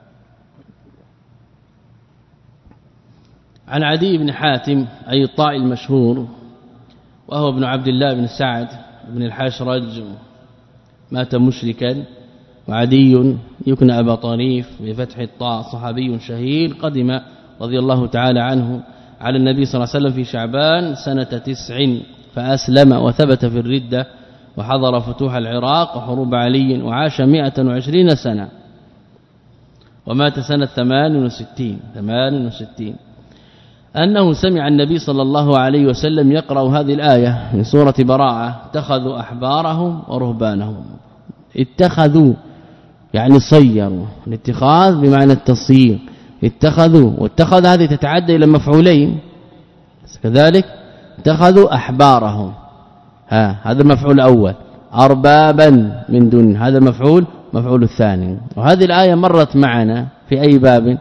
عن عدي بن حاتم أي الطائي المشهور وهو ابن عبد الله بن سعد بن الحاشرج مات مشركا، وعدي يكنى أبا طريف بفتح الطاء صحابي شهير قدم رضي الله تعالى عنه على النبي صلى الله عليه وسلم في شعبان سنة تسع فأسلم وثبت في الردة وحضر فتوح العراق وحروب علي وعاش مئة وعشرين سنة ومات سنة ثمان وستين ثمان وستين أنه سمع النبي صلى الله عليه وسلم يقرأ هذه الآية من سورة براءة اتخذوا أحبارهم ورهبانهم. اتخذوا يعني صيروا، الاتخاذ بمعنى التصيير، اتخذوا، واتخذ هذه تتعدى إلى مفعولين كذلك. اتخذوا أحبارهم، ها هذا المفعول الأول، أربابا من دون، هذا المفعول مفعول الثاني. وهذه الآية مرت معنا في أي باب،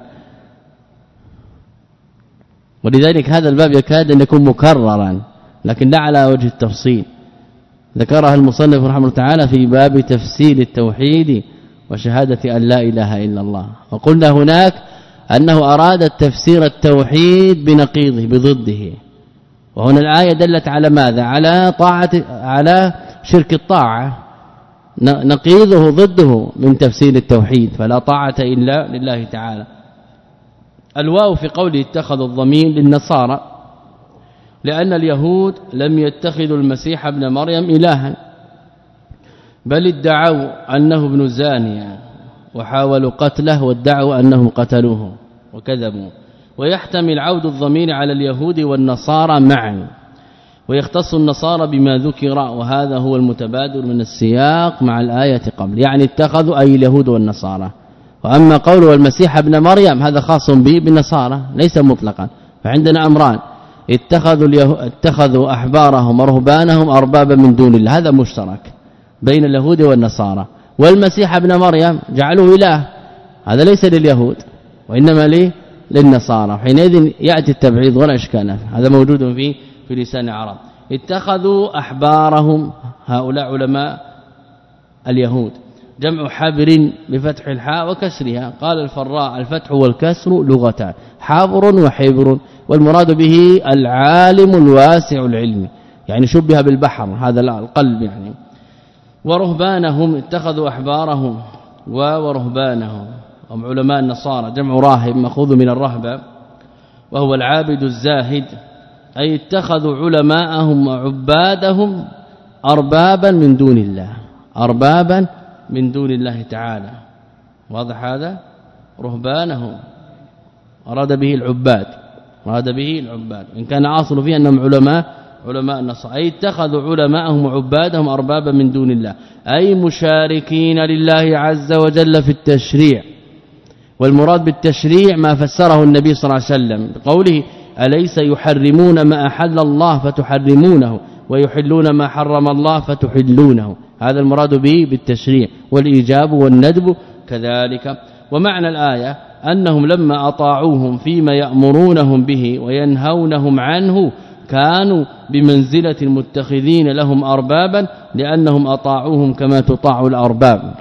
ولذلك هذا الباب يكاد أن يكون مكررا لكن لا على وجه التفصيل. ذكرها المصنف رحمه الله تعالى في باب تفسير التوحيد وشهادة أن لا إله إلا الله. وقلنا هناك أنه أراد تفسير التوحيد بنقيضه بضده، وهنا الآية دلت على ماذا؟ على طاعة، على شرك الطاعة، نقيضه ضده من تفسير التوحيد، فلا طاعة إلا لله تعالى. الواو في قوله اتخذوا الضمير للنصارى، لأن اليهود لم يتخذوا المسيح ابن مريم إلها، بل ادعوا أنه ابن زانية وحاولوا قتله وادعوا أنهم قتلوه وكذبوا. ويحتمل عود الضمير على اليهود والنصارى معا، ويختص النصارى بما ذكر، وهذا هو المتبادر من السياق مع الآية قبل، يعني اتخذوا أي اليهود والنصارى. وأما قوله المسيح ابن مريم هذا خاص به بالنصارى ليس مطلقا. فعندنا أمران، اتخذوا اليه... اتخذوا أحبارهم ورهبانهم أربابا من دون الله، هذا مشترك بين اليهود والنصارى. والمسيح ابن مريم جعلوه إله، هذا ليس لليهود وإنما ليه للنصارى، حينئذ يأتي التبعيض ولا إشكال، هذا موجود في في لسان العرب. اتخذوا أحبارهم، هؤلاء علماء اليهود، جمع حبر بفتح الحاء وكسرها. قال الفراء الفتح والكسر لغتان، حبر وحبر، والمراد به العالم الواسع العلم، يعني شبه بالبحر، هذا القلب يعني. ورهبانهم اتخذوا أحبارهم ورهبانهم، هم علماء النصارى، جمع راهب مأخوذ من الرهبة وهو العابد الزاهد، أي اتخذوا علماءهم وعبادهم أربابا من دون الله، أربابا من دون الله تعالى. واضح هذا؟ رهبانهم أراد به العباد، أراد به العباد، إن كان أصل فيه أنهم علماء علماء النصارى، أي اتخذوا علماءهم وعبادهم أربابا من دون الله، أي مشاركين لله عز وجل في التشريع. والمراد بالتشريع ما فسره النبي صلى الله عليه وسلم بقوله أليس يحرمون ما أحل الله فتحرمونه ويحلون ما حرم الله فتحلونه، هذا المراد به بالتشريع، والإيجاب والندب كذلك. ومعنى الآية أنهم لما أطاعوهم فيما يأمرونهم به وينهونهم عنه كانوا بمنزلة المتخذين لهم أربابا، لأنهم أطاعوهم كما تطاع الأرباب.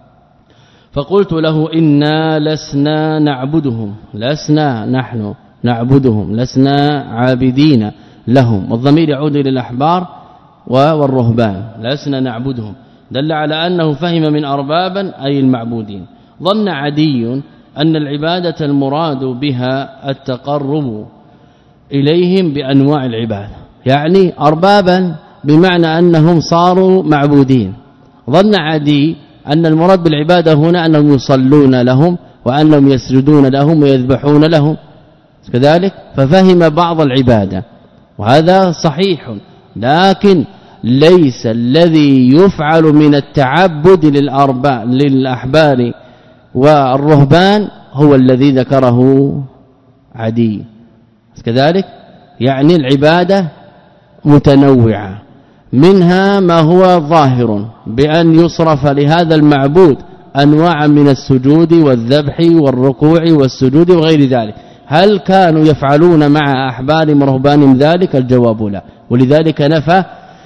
فقلت له إنا لسنا نعبدهم، لسنا نحن نعبدهم، لسنا عابدين لهم، والضمير يعود إلى الأحبار والرهبان، لسنا نعبدهم، دل على أنه فهم من أربابا أي المعبودين. ظن عدي أن العبادة المراد بها التقرب إليهم بأنواع العبادة، يعني أربابا بمعنى أنهم صاروا معبودين. ظن عدي أن المراد بالعبادة هنا أنهم يصلون لهم وأنهم يسجدون لهم ويذبحون لهم كذلك، ففهم بعض العبادة، وهذا صحيح، لكن ليس الذي يفعل من التعبد للأرباب للأحبار والرهبان هو الذي ذكره عدي كذلك، يعني العبادة متنوعة، منها ما هو ظاهر بأن يصرف لهذا المعبود أنواع من السجود والذبح والركوع والسجود وغير ذلك. هل كانوا يفعلون مع أحبار ورهبان ذلك؟ الجواب لا، ولذلك نفى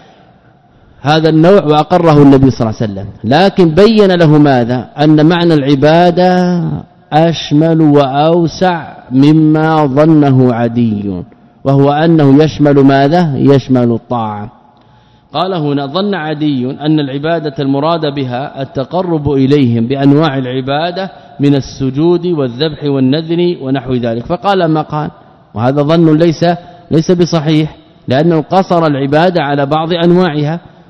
هذا النوع وأقره النبي صلى الله عليه وسلم، لكن بين له ماذا؟ أن معنى العبادة أشمل وأوسع مما ظنه عدي، وهو أنه يشمل ماذا؟ يشمل الطاعة. قال هنا ظن عدي أن العبادة المراد بها التقرب إليهم بأنواع العبادة من السجود والذبح والنذر ونحو ذلك، فقال ما قال، وهذا ظن ليس ليس بصحيح، لأنه قصر العبادة على بعض أنواعها،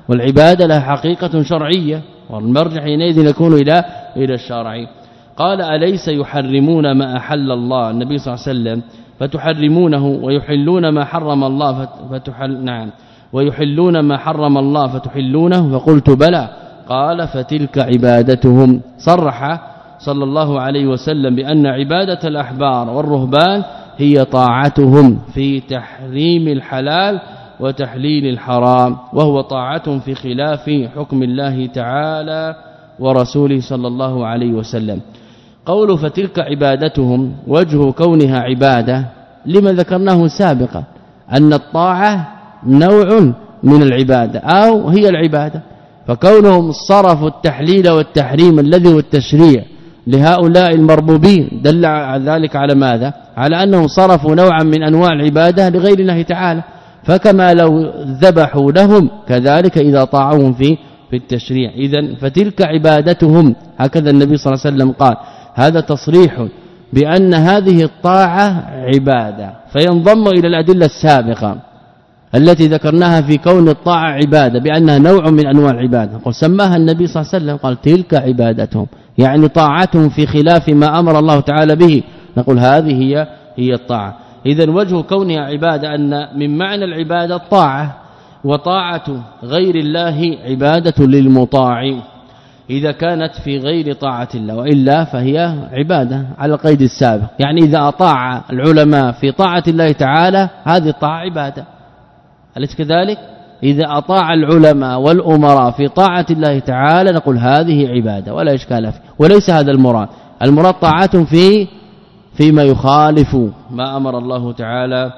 والعبادة لها حقيقة شرعية والمرجع حينئذ يكون إلى إلى الشرع. قال أليس يحرمون ما أحل الله النبي صلى الله عليه وسلم فتحرمونه ويحلون ما حرم الله فتحل نعم ويحلون ما حرم الله فتحلونه فقلت بلى. قال فتلك عبادتهم. صرح صلى الله عليه وسلم بأن عبادة الأحبار والرهبان هي طاعتهم في تحريم الحلال وتحليل الحرام وهو طاعة في خلاف حكم الله تعالى ورسوله صلى الله عليه وسلم. قول فتلك عبادتهم وجه كونها عبادة لما ذكرناه سابقا أن الطاعة نوع من العبادة أو هي العبادة فكونهم صرفوا التحليل والتحريم الذي هو التشريع لهؤلاء المربوبين دل ذلك على ماذا؟ على أنهم صرفوا نوعا من أنواع العبادة لغير الله تعالى فكما لو ذبحوا لهم كذلك إذا طاعوهم في في التشريع. إذن فتلك عبادتهم هكذا النبي صلى الله عليه وسلم قال. هذا تصريح بأن هذه الطاعة عبادة فينضم إلى الأدلة السابقة التي ذكرناها في كون الطاعة عبادة بأنها نوع من أنواع العبادة وسماها النبي صلى الله عليه وسلم قال تلك عبادتهم يعني طاعتهم في خلاف ما أمر الله تعالى به نقول هذه هي هي الطاعة. إذن وجه كونها عبادة أن من معنى العبادة الطاعة وطاعة غير الله عبادة للمطاع إذا كانت في غير طاعة الله وإلا فهي عبادة على القيد السابق يعني إذا أطاع العلماء في طاعة الله تعالى هذه الطاعة عبادة أليس كذلك؟ إذا أطاع العلماء والأمراء في طاعة الله تعالى نقول هذه عبادة ولا إشكال فيه وليس هذا المراد. المراد طاعة في فيما يخالف ما أمر الله تعالى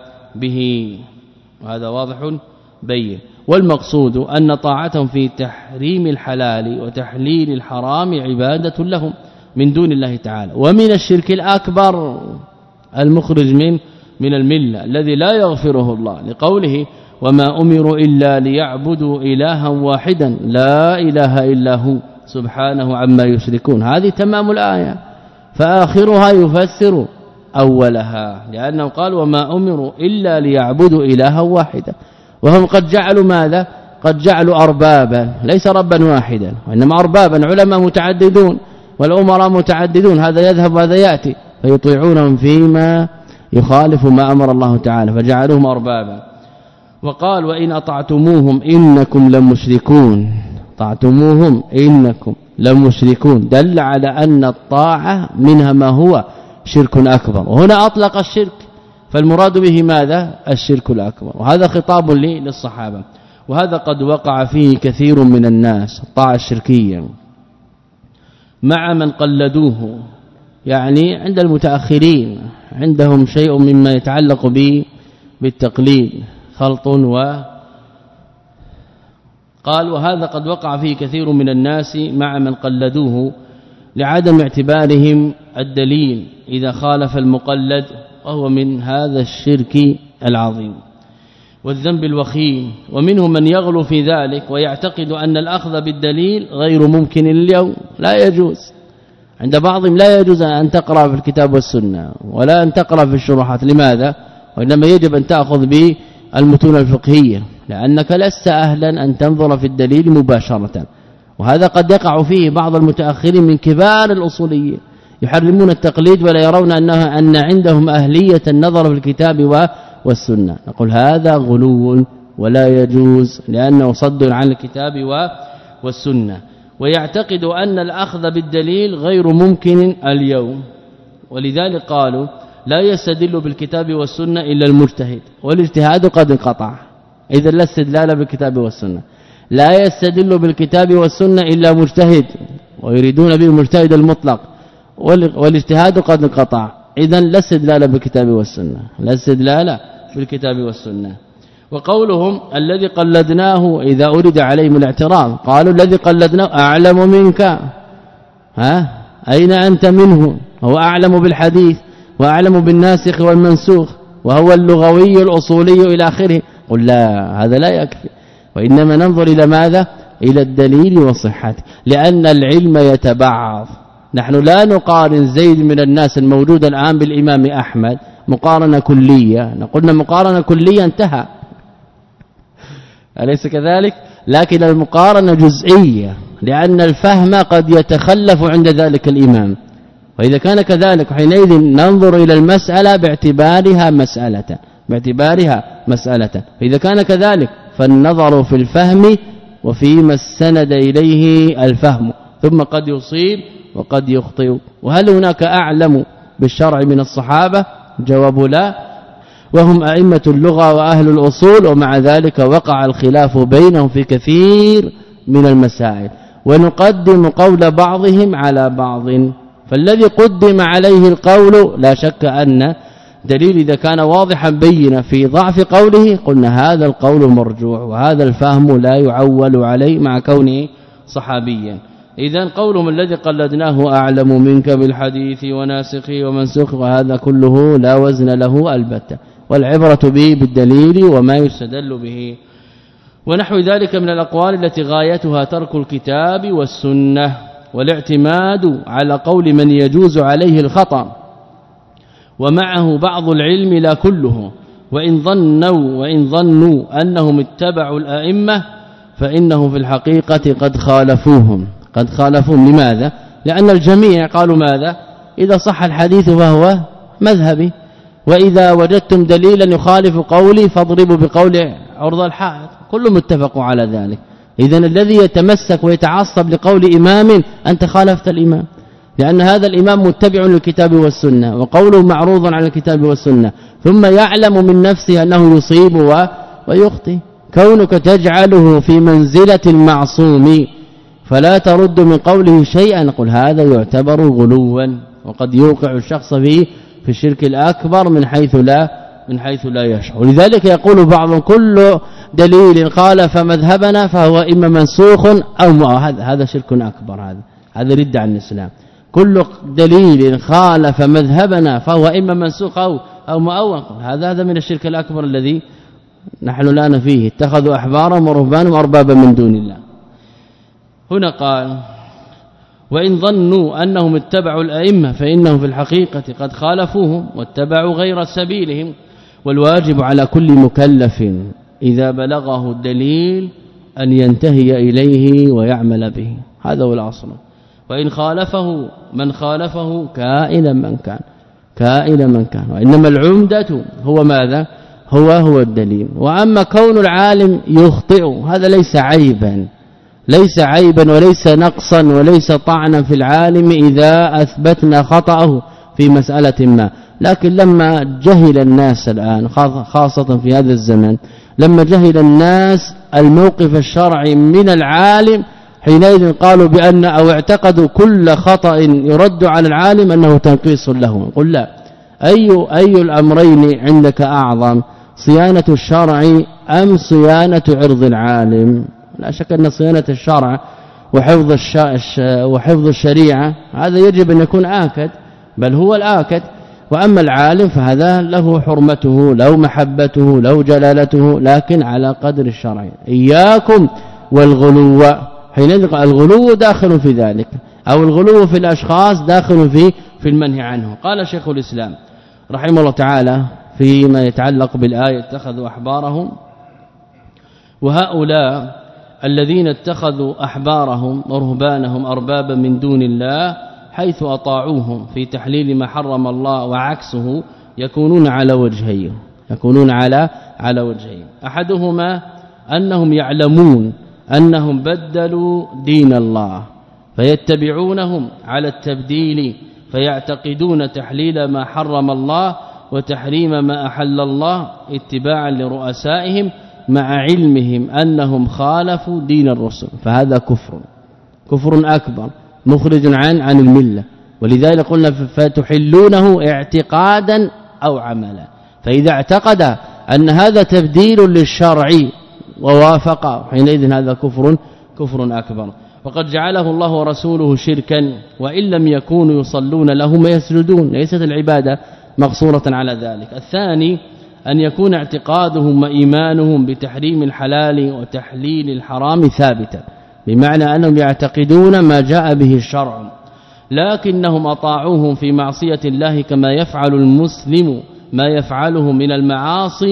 به وهذا واضح بين. والمقصود أن طاعتهم في تحريم الحلال وتحليل الحرام عبادة لهم من دون الله تعالى ومن الشرك الأكبر المخرج من من الملة الذي لا يغفره الله لقوله وما أمروا إلا ليعبدوا إلها واحدا لا إله إلا هو سبحانه عما يشركون. هذه تمام الآية فآخرها يفسر أولها لأنه قال وما أمروا إلا ليعبدوا إلها واحدا وهم قد جعلوا ماذا؟ قد جعلوا أربابا ليس ربا واحدا وإنما أربابا علماء متعددون والأمراء متعددون هذا يذهب وهذا يأتي فيطيعونهم فيما يخالف ما أمر الله تعالى فجعلوهم أربابا. وقال وإن أطعتموهم إنكم لمشركون طعتموهم إنكم لمشركون دل على أن الطاعة منها ما هو شرك أكبر وهنا أطلق الشرك فالمراد به ماذا؟ الشرك الأكبر وهذا خطاب للصحابة وهذا قد وقع فيه كثير من الناس الطاعة الشركية مع من قلدوه يعني عند المتأخرين عندهم شيء مما يتعلق به بالتقليد خلط و قال وهذا قد وقع فيه كثير من الناس مع من قلدوه لعدم اعتبارهم الدليل إذا خالف المقلد وهو من هذا الشرك العظيم والذنب الوخيم. ومنهم من يغلو في ذلك ويعتقد أن الأخذ بالدليل غير ممكن اليوم لا يجوز. عند بعضهم لا يجوز أن تقرأ في الكتاب والسنة ولا أن تقرأ في الشروحات. لماذا؟ وإنما يجب أن تأخذ بالمتون الفقهية لأنك لست أهلا أن تنظر في الدليل مباشرة وهذا قد يقع فيه بعض المتأخرين من كبار الأصوليين يحرمون التقليد ولا يرون أنه أن عندهم أهلية النظر في الكتاب والسنة. نقول هذا غلو ولا يجوز لأنه صد عن الكتاب والسنة ويعتقد أن الأخذ بالدليل غير ممكن اليوم ولذلك قالوا لا يستدل بالكتاب والسنة إلا المجتهد والاجتهاد قد انقطع. إذا لا استدلال بالكتاب والسنة لا يستدل بالكتاب والسنة إلا مجتهد ويريدون به المجتهد المطلق والاجتهاد قد انقطع. إذا لا استدلال بالكتاب والسنة لا استدلال بالكتاب والسنة. وقولهم الذي قلدناه إذا أريد عليهم الاعتراض قالوا الذي قلدناه أعلم منك ها أين أنت منه؟ هو أعلم بالحديث وأعلم بالناسخ والمنسوخ وهو اللغوي الأصولي إلى آخره. قل لا هذا لا يكفي وإنما ننظر إلى ماذا؟ إلى الدليل وصحته لأن العلم يتبعض. نحن لا نقارن زيد من الناس الموجود الآن بالإمام أحمد مقارنة كلية. نقولنا مقارنة كلية انتهى أليس كذلك؟ لكن المقارنة جزئية لأن الفهم قد يتخلف عند ذلك الإمام، وإذا كان كذلك حينئذ ننظر إلى المسألة باعتبارها مسألة باعتبارها مسألة فإذا كان كذلك فالنظر في الفهم وفيما استند إليه الفهم، ثم قد يصيب وقد يخطئ. وهل هناك أعلم بالشرع من الصحابة؟ جواب لا، وهم أئمة اللغة وأهل الأصول، ومع ذلك وقع الخلاف بينهم في كثير من المسائل، ونقدم قول بعضهم على بعض. فالذي قدم عليه القول لا شك أن دليل إذا كان واضحا بينا في ضعف قوله قلنا هذا القول مرجوح، وهذا الفهم لا يعول عليه مع كونه صحابيا. إذن قولهم الذي قلدناه أعلم منك بالحديث وناسخه ومنسوخ، وهذا كله لا وزن له البتة، والعبرة به بالدليل وما يستدل به. ونحو ذلك من الأقوال التي غايتها ترك الكتاب والسنة والاعتماد على قول من يجوز عليه الخطأ ومعه بعض العلم لا كله، وإن ظنوا وإن ظنوا أنهم اتبعوا الأئمة فإنهم في الحقيقة قد خالفوهم قد خالفوهم لماذا؟ لأن الجميع قالوا ماذا؟ إذا صح الحديث فهو مذهبي، وإذا وجدتم دليلا يخالف قولي فاضربوا بقول عرض الحائط، كل متفق على ذلك. إذن الذي يتمسك ويتعصب لقول إمام أنت خالفت الإمام، لأن هذا الإمام متبع للكتاب والسنة وقوله معروض على الكتاب والسنة، ثم يعلم من نفسه أنه يصيب ويخطئ. كونك تجعله في منزلة المعصوم فلا ترد من قوله شيئا، نقول هذا يعتبر غلوا، وقد يوقع الشخص فيه في الشرك الأكبر من حيث لا من حيث لا يشعر. لذلك يقول بعضهم كل دليل خالف مذهبنا فهو إما منسوخ أو هذا هذا شرك أكبر، هذا هذا رد عن الإسلام. كل دليل خالف مذهبنا فهو إما منسوخ أو أو مؤول، هذا هذا من الشرك الأكبر الذي نحن لا فيه. اتخذوا أحبارهم ورهبانهم أربابا من دون الله. هنا قال وإن ظنوا أنهم اتبعوا الأئمة فإنهم في الحقيقة قد خالفوهم واتبعوا غير سبيلهم. والواجب على كل مكلف إذا بلغه الدليل أن ينتهي إليه ويعمل به، هذا هو الأصل. وإن خالفه من خالفه كائنا من كان كائنا من كان وإنما العمدة هو ماذا؟ هو هو الدليل. وأما كون العالم يخطئ هذا ليس عيبا ليس عيبا وليس نقصا وليس طعنا في العالم إذا أثبتنا خطأه في مسألة ما. لكن لما جهل الناس الآن خاصة في هذا الزمن، لما جهل الناس الموقف الشرعي من العالم حينئذ قالوا بأن أو اعتقدوا كل خطأ يرد على العالم أنه تنقيص له. قل لا، أي أي الأمرين عندك أعظم، صيانة الشرع أم صيانة عرض العالم؟ لا شك أن صيانة الشرع وحفظ وحفظ الشريعة هذا يجب أن يكون آكد، بل هو الآكد. وأما العالم فهذا له حرمته له محبته له جلالته، لكن على قدر الشرع. إياكم والغلو، حينئذ الغلو داخل في ذلك، أو الغلو في الأشخاص داخل في في المنهي عنه. قال شيخ الإسلام رحمه الله تعالى فيما يتعلق بالآية اتخذوا أحبارهم، وهؤلاء الذين اتخذوا أحبارهم ورهبانهم أربابا من دون الله حيث أطاعوهم في تحليل ما حرم الله وعكسه يكونون على وجهين يكونون على على وجهين أحدهما أنهم يعلمون أنهم بدلوا دين الله فيتبعونهم على التبديل، فيعتقدون تحليل ما حرم الله وتحريم ما أحل الله اتباعا لرؤسائهم مع علمهم أنهم خالفوا دين الرسل، فهذا كفر كفر أكبر مخرج عن عن الملة. ولذلك قلنا فتحلونه اعتقادا أو عملا. فإذا اعتقد أن هذا تبديل للشرع ووافق حينئذ هذا كفر كفر أكبر. وقد جعله الله ورسوله شركا، وإن لم يكونوا يصلون له ما يسجدون، ليست العبادة مقصورة على ذلك. الثاني أن يكون اعتقادهم وإيمانهم بتحريم الحلال وتحليل الحرام ثابتا، بمعنى أنهم يعتقدون ما جاء به الشرع، لكنهم أطاعوهم في معصية الله كما يفعل المسلم ما يفعله من المعاصي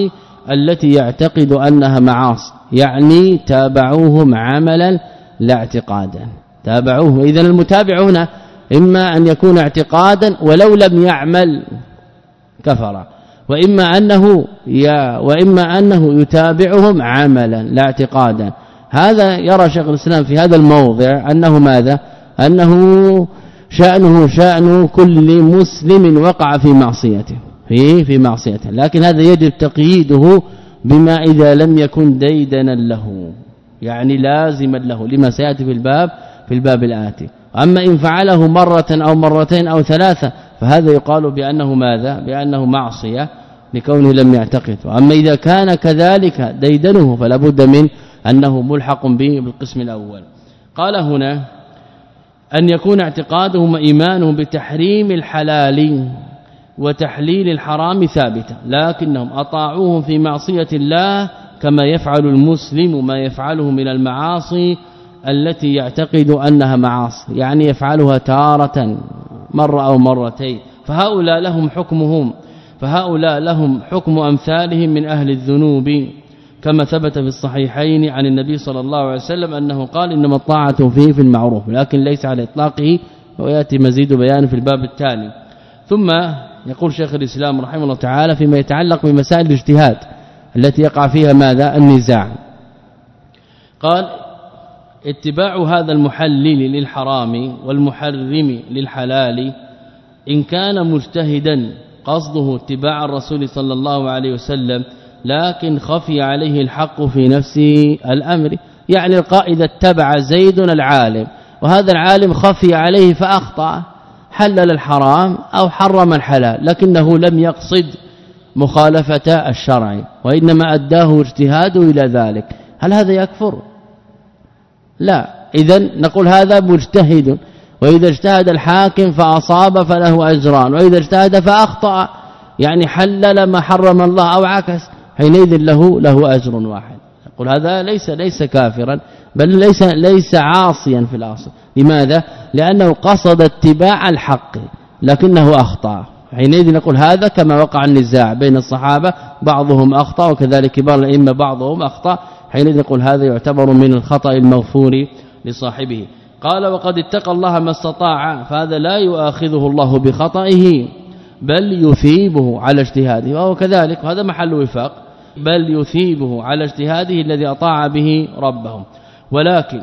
التي يعتقد أنها معاصي يعني تابعوهم عملا لا اعتقادا تابعوه. إذن المتابع هنا إما أن يكون اعتقادا ولو لم يعمل كفر وإما أنه يا وإما أنه يتابعهم عملا لا اعتقادا. هذا يرى شيخ الإسلام في هذا الموضع أنه ماذا أنه شأنه شأن كل مسلم وقع في معصيته في في معصيته لكن هذا يجب تقييده بما إذا لم يكن ديدنا له يعني لازما له لما سياتي في الباب في الباب الآتي. أما إن فعله مرة أو مرتين أو ثلاثة فهذا يقال بأنه ماذا بأنه معصية لكونه لم يعتقد. وأما إذا كان كذلك ديدنه فلا بد من أنه ملحق به بالقسم الأول. قال هنا أن يكون اعتقادهم وإيمانهم بتحريم الحلال وتحليل الحرام ثابتا لكنهم أطاعوهم في معصية الله كما يفعل المسلم ما يفعله من المعاصي التي يعتقد أنها معاصي يعني يفعلها تارة مرة أو مرتين فهؤلاء لهم حكمهم فهؤلاء لهم حكم أمثالهم من أهل الذنوب كما ثبت في الصحيحين عن النبي صلى الله عليه وسلم أنه قال إنما الطاعة فيه في المعروف لكن ليس على إطلاقه ويأتي مزيد بيان في الباب التالي. ثم يقول شيخ الإسلام رحمه الله تعالى فيما يتعلق بمسائل الاجتهاد التي يقع فيها ماذا النزاع قال اتباع هذا المحلل للحرام والمحرم للحلال إن كان مجتهدا قصده اتباع الرسول صلى الله عليه وسلم لكن خفي عليه الحق في نفس الأمر يعني القائد اتبع زيد العالم وهذا العالم خفي عليه فأخطأ حلل الحرام أو حرم الحلال لكنه لم يقصد مخالفة الشرع وإنما أداه اجتهاده إلى ذلك هل هذا يكفر؟ لا. إذن نقول هذا مجتهد وإذا اجتهد الحاكم فأصاب فله أجران وإذا اجتهد فأخطأ يعني حلل ما حرم الله أو عكس حينئذ له له أجر واحد. نقول هذا ليس ليس كافرا بل ليس ليس عاصيا في الأصل. لماذا؟ لأنه قصد اتباع الحق لكنه أخطأ حينئذ نقول هذا كما وقع النزاع بين الصحابة بعضهم أخطأ وكذلك كبار الأئمة بعضهم أخطأ حينئذ نقول هذا يعتبر من الخطأ المغفور لصاحبه. قال وقد اتقى الله ما استطاع فهذا لا يؤاخذه الله بخطئه بل يثيبه على اجتهاده وهو كذلك وهذا محل وفاق بل يثيبه على اجتهاده الذي أطاع به ربهم. ولكن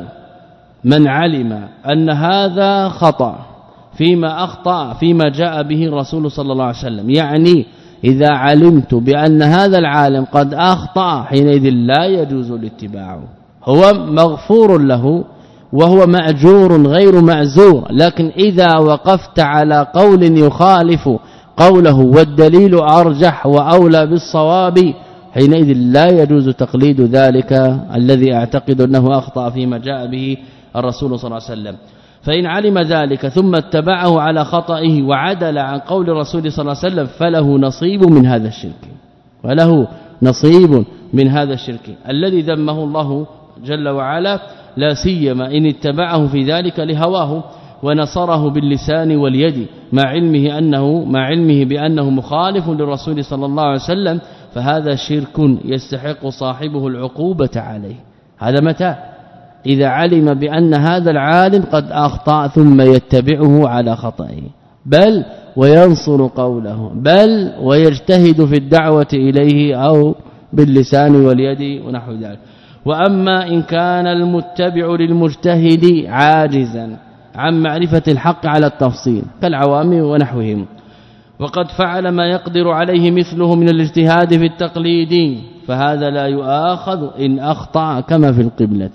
من علم أن هذا خطأ فيما أخطأ فيما جاء به الرسول صلى الله عليه وسلم يعني إذا علمت بأن هذا العالم قد أخطأ حينئذ لا يجوز الاتباع هو مغفور له وهو مأجور غير معزور لكن إذا وقفت على قول يخالف قوله والدليل أرجح وأولى بالصواب حينئذ لا يجوز تقليد ذلك الذي أعتقد أنه أخطأ فيما جاء به الرسول صلى الله عليه وسلم. فإن علم ذلك ثم اتبعه على خطئه وعدل عن قول الرسول صلى الله عليه وسلم فله نصيب من هذا الشرك وله نصيب من هذا الشرك الذي ذمه الله جل وعلا لا سيما إن اتبعه في ذلك لهواه ونصره باللسان واليد مع علمه أنه مع علمه بأنه مخالف للرسول صلى الله عليه وسلم فهذا شرك يستحق صاحبه العقوبة عليه. هذا متى؟ إذا علم بأن هذا العالم قد أخطأ ثم يتبعه على خطئه بل وينصر قوله بل ويجتهد في الدعوة إليه أو باللسان واليد ونحو ذلك. وأما إن كان المتبع للمجتهد عاجزا عن معرفة الحق على التفصيل كالعوام ونحوهم وقد فعل ما يقدر عليه مثله من الاجتهاد في التقليد فهذا لا يؤاخذ إن أخطأ كما في القبلة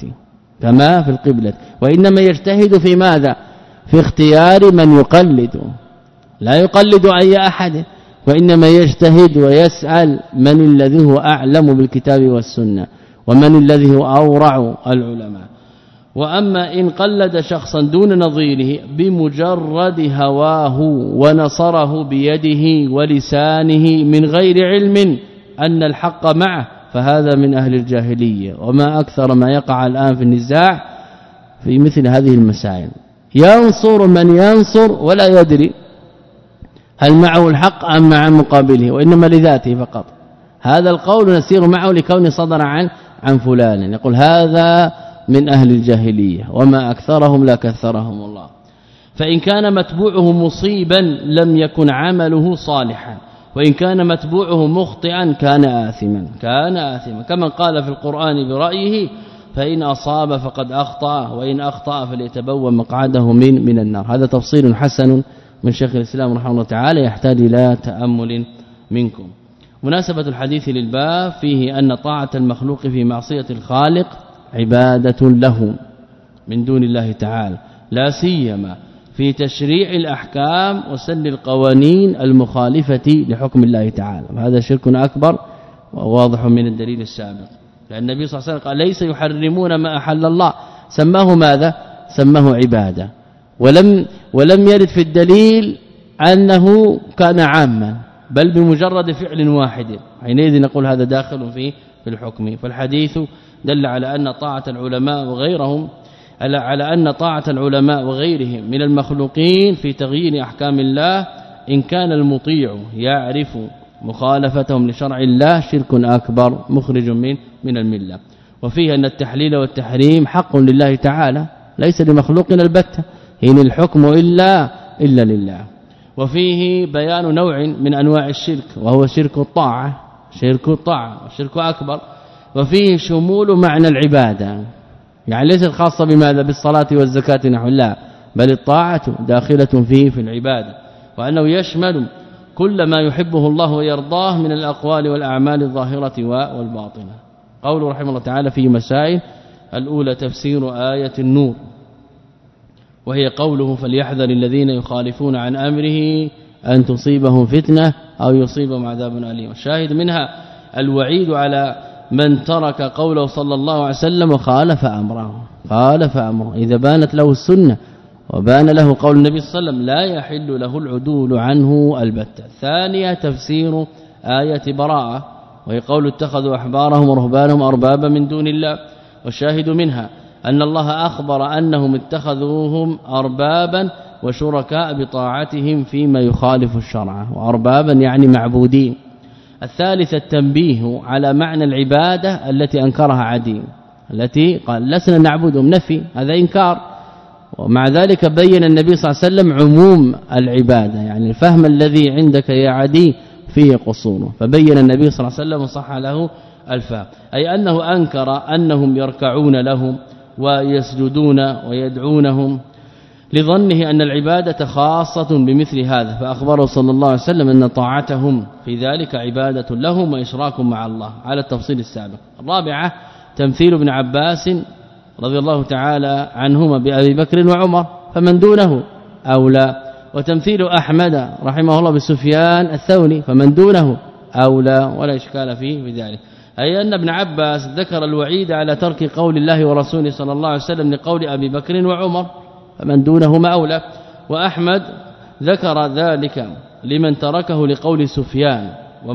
كما في القبلة وإنما يجتهد في ماذا؟ في اختيار من يقلد لا يقلد أي أحد وإنما يجتهد ويسأل من الذي هو أعلم بالكتاب والسنة ومن الذي هو أورع العلماء. وأما إن قلد شخصا دون نظيره بمجرد هواه ونصره بيده ولسانه من غير علم أن الحق معه فهذا من أهل الجاهلية وما أكثر ما يقع الآن في النزاع في مثل هذه المسائل ينصر من ينصر ولا يدري هل معه الحق أم مع مقابله وإنما لذاته فقط هذا القول نسير معه لكونه صدر عن عن فلان يقول هذا من أهل الجاهلية وما أكثرهم لا كثرهم الله. فإن كان متبوعه مصيبا لم يكن عمله صالحا، وإن كان متبوعه مخطئا كان آثما كان آثما كما قال في القرآن برأيه فإن أصاب فقد أخطأ وإن أخطأ فليتبوأ مقعده من من النار. هذا تفصيل حسن من شيخ الإسلام رحمه الله تعالى يحتاج إلى تأمل منكم. مناسبة الحديث للباب فيه أن طاعة المخلوق في معصية الخالق عبادة له من دون الله تعالى، لا سيما في تشريع الأحكام وسن القوانين المخالفة لحكم الله تعالى. هذا شرك أكبر وواضح من الدليل السابق، لأن النبي صلى الله عليه وسلم قال ليس يحرمون ما أحل الله، سماه ماذا؟ سماه عبادة، ولم ولم يرد في الدليل أنه كان عاما بل بمجرد فعل واحد، حينئذ نقول هذا داخل في في الحكم. فالحديث دل على أن طاعة العلماء وغيرهم على أن طاعة العلماء وغيرهم من المخلوقين في تغيير أحكام الله إن كان المطيع يعرف مخالفتهم لشرع الله شرك أكبر مخرج من من الملة. وفيه أن التحليل والتحريم حق لله تعالى ليس لمخلوق البتة، إن الحكم إلا إلا لله. وفيه بيان نوع من أنواع الشرك وهو شرك الطاعة شرك الطاعة شرك أكبر. وفيه شمول معنى العبادة، يعني ليست خاصة بماذا؟ بالصلاة والزكاة نحو الله، بل الطاعة داخلة فيه في العبادة، وأنه يشمل كل ما يحبه الله ويرضاه من الأقوال والأعمال الظاهرة والباطنة. قوله رحمه الله تعالى في مسائل: الأولى تفسير آية النور، وهي قوله: فليحذر الذين يخالفون عن أمره أن تصيبهم فتنة أو يصيبهم عذاب أليم. الشاهد منها الوعيد على من ترك قوله صلى الله عليه وسلم وخالف أمره خالف أمره إذا بانت له السنة وبان له قول النبي صلى الله عليه وسلم لا يحل له العدول عنه البتة. ثانية تفسير آية براءة، وهي قول: اتخذوا أحبارهم ورهبانهم أربابا من دون الله. والشاهد منها أن الله أخبر أنهم اتخذوهم أربابا وشركاء بطاعتهم فيما يخالف الشرع، وأربابا يعني معبودين. الثالثة التنبيه على معنى العبادة التي أنكرها عدي، التي قال لسنا نعبدهم، نفي، هذا إنكار. ومع ذلك بين النبي صلى الله عليه وسلم عموم العبادة، يعني الفهم الذي عندك يا عدي فيه قصور، فبين النبي صلى الله عليه وسلم وصح له الفهم، أي أنه أنكر أنهم يركعون لهم ويسجدون ويدعونهم لظنه أن العبادة خاصة بمثل هذا، فأخبره صلى الله عليه وسلم أن طاعتهم في ذلك عبادة لهم وإشراك مع الله على التفصيل السابق. الرابعة تمثيل ابن عباس رضي الله تعالى عنهما بأبي بكر وعمر فمن دونه أولى، وتمثيل أحمد رحمه الله بسفيان الثوري فمن دونه أولى، ولا إشكال فيه بذلك. أي أن ابن عباس ذكر الوعيد على ترك قول الله ورسوله صلى الله عليه وسلم لقول أبي بكر وعمر فمن دونهما أولى، وأحمد ذكر ذلك لمن تركه لقول سفيان،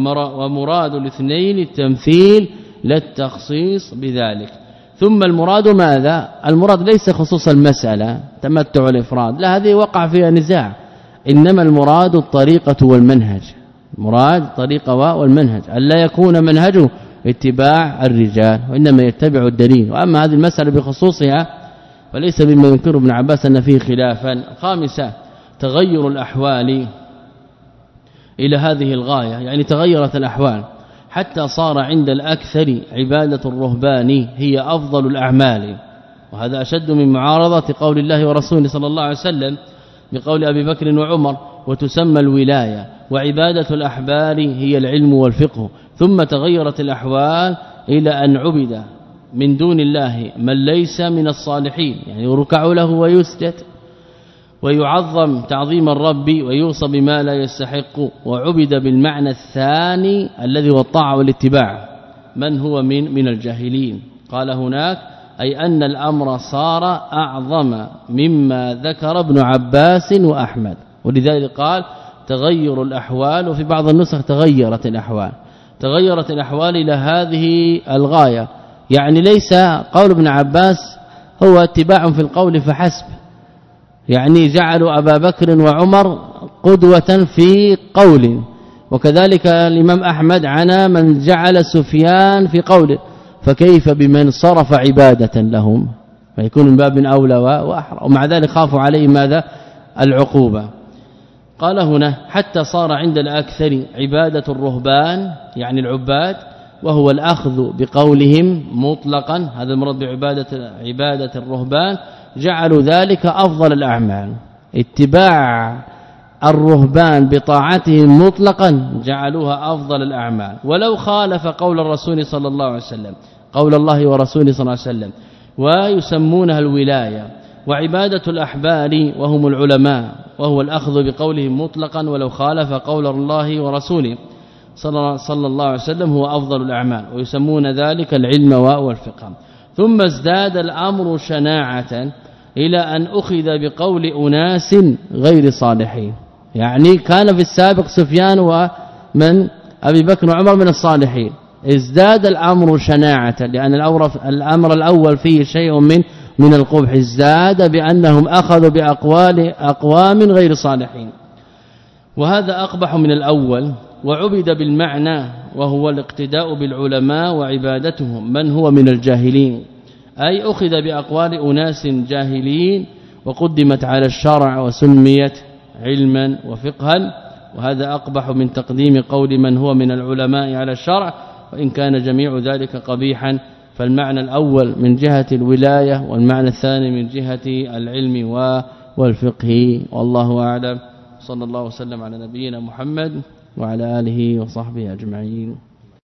ومراد الاثنين التمثيل لا التخصيص بذلك. ثم المراد ماذا؟ المراد ليس خصوص المسألة تمتع الإفراد، لا، هذه وقع فيها نزاع، إنما المراد الطريقة والمنهج، مراد الطريقة والمنهج، ألا يكون منهجه اتباع الرجال وإنما يتبع الدليل. وأما هذه المسألة بخصوصها فليس بما ينكر ابن عباس أن فيه خلافا. خامسة تغير الأحوال إلى هذه الغاية، يعني تغيرت الأحوال حتى صار عند الأكثر عبادة الرهبان هي أفضل الأعمال، وهذا أشد من معارضة قول الله ورسوله صلى الله عليه وسلم بقول أبي بكر وعمر، وتسمى الولاية، وعبادة الأحبار هي العلم والفقه. ثم تغيرت الأحوال إلى أن عبد من دون الله من ليس من الصالحين، يعني يركع له ويسجد ويعظم تعظيم الرب ويوصى بما لا يستحق، وعبد بالمعنى الثاني الذي هو الطاعة والاتباع من هو من من الجاهلين. قال هناك أي أن الأمر صار أعظم مما ذكر ابن عباس وأحمد، ولذلك قال تغير الأحوال، وفي بعض النسخ تغيرت الأحوال تغيرت الأحوال إلى هذه الغاية، يعني ليس قول ابن عباس هو اتباع في القول فحسب، يعني جعلوا أبا بكر وعمر قدوة في قول وكذلك الإمام أحمد عنا من جعل سفيان في قوله فكيف بمن صرف عبادة لهم فيكون من باب أولى وأحرى ومع ذلك خافوا عليه ماذا العقوبة. قال هنا حتى صار عند الأكثر عبادة الرهبان يعني العباد وهو الأخذ بقولهم مطلقا هذا المراد بعبادة عبادة الرهبان جعلوا ذلك أفضل الأعمال اتباع الرهبان بطاعتهم مطلقا جعلوها أفضل الأعمال ولو خالف قول الرسول صلى الله عليه وسلم قول الله ورسوله صلى الله عليه وسلم ويسمونها الولاية. وعبادة الأحبار وهم العلماء وهو الأخذ بقولهم مطلقا ولو خالف قول الله ورسوله صلى الله عليه وسلم هو أفضل الأعمال ويسمون ذلك العلم والفقه. ثم ازداد الأمر شناعة إلى أن أخذ بقول أناس غير صالحين يعني كان في السابق سفيان ومن أبي بكر وعمر من الصالحين ازداد الأمر شناعة لأن الأمر الأول فيه شيء من من القبح ازداد بأنهم أخذوا بأقوال أقوام غير صالحين وهذا أقبح من الأول. وعبد بالمعنى وهو الاقتداء بالعلماء وعبادتهم من هو من الجاهلين أي أخذ بأقوال أناس جاهلين وقدمت على الشرع وسميت علما وفقها وهذا أقبح من تقديم قول من هو من العلماء على الشرع وإن كان جميع ذلك قبيحا. فالمعنى الأول من جهة الولاية والمعنى الثاني من جهة العلم والفقه والله أعلم. صلى الله وسلم على نبينا محمد وعلى آله وصحبه أجمعين.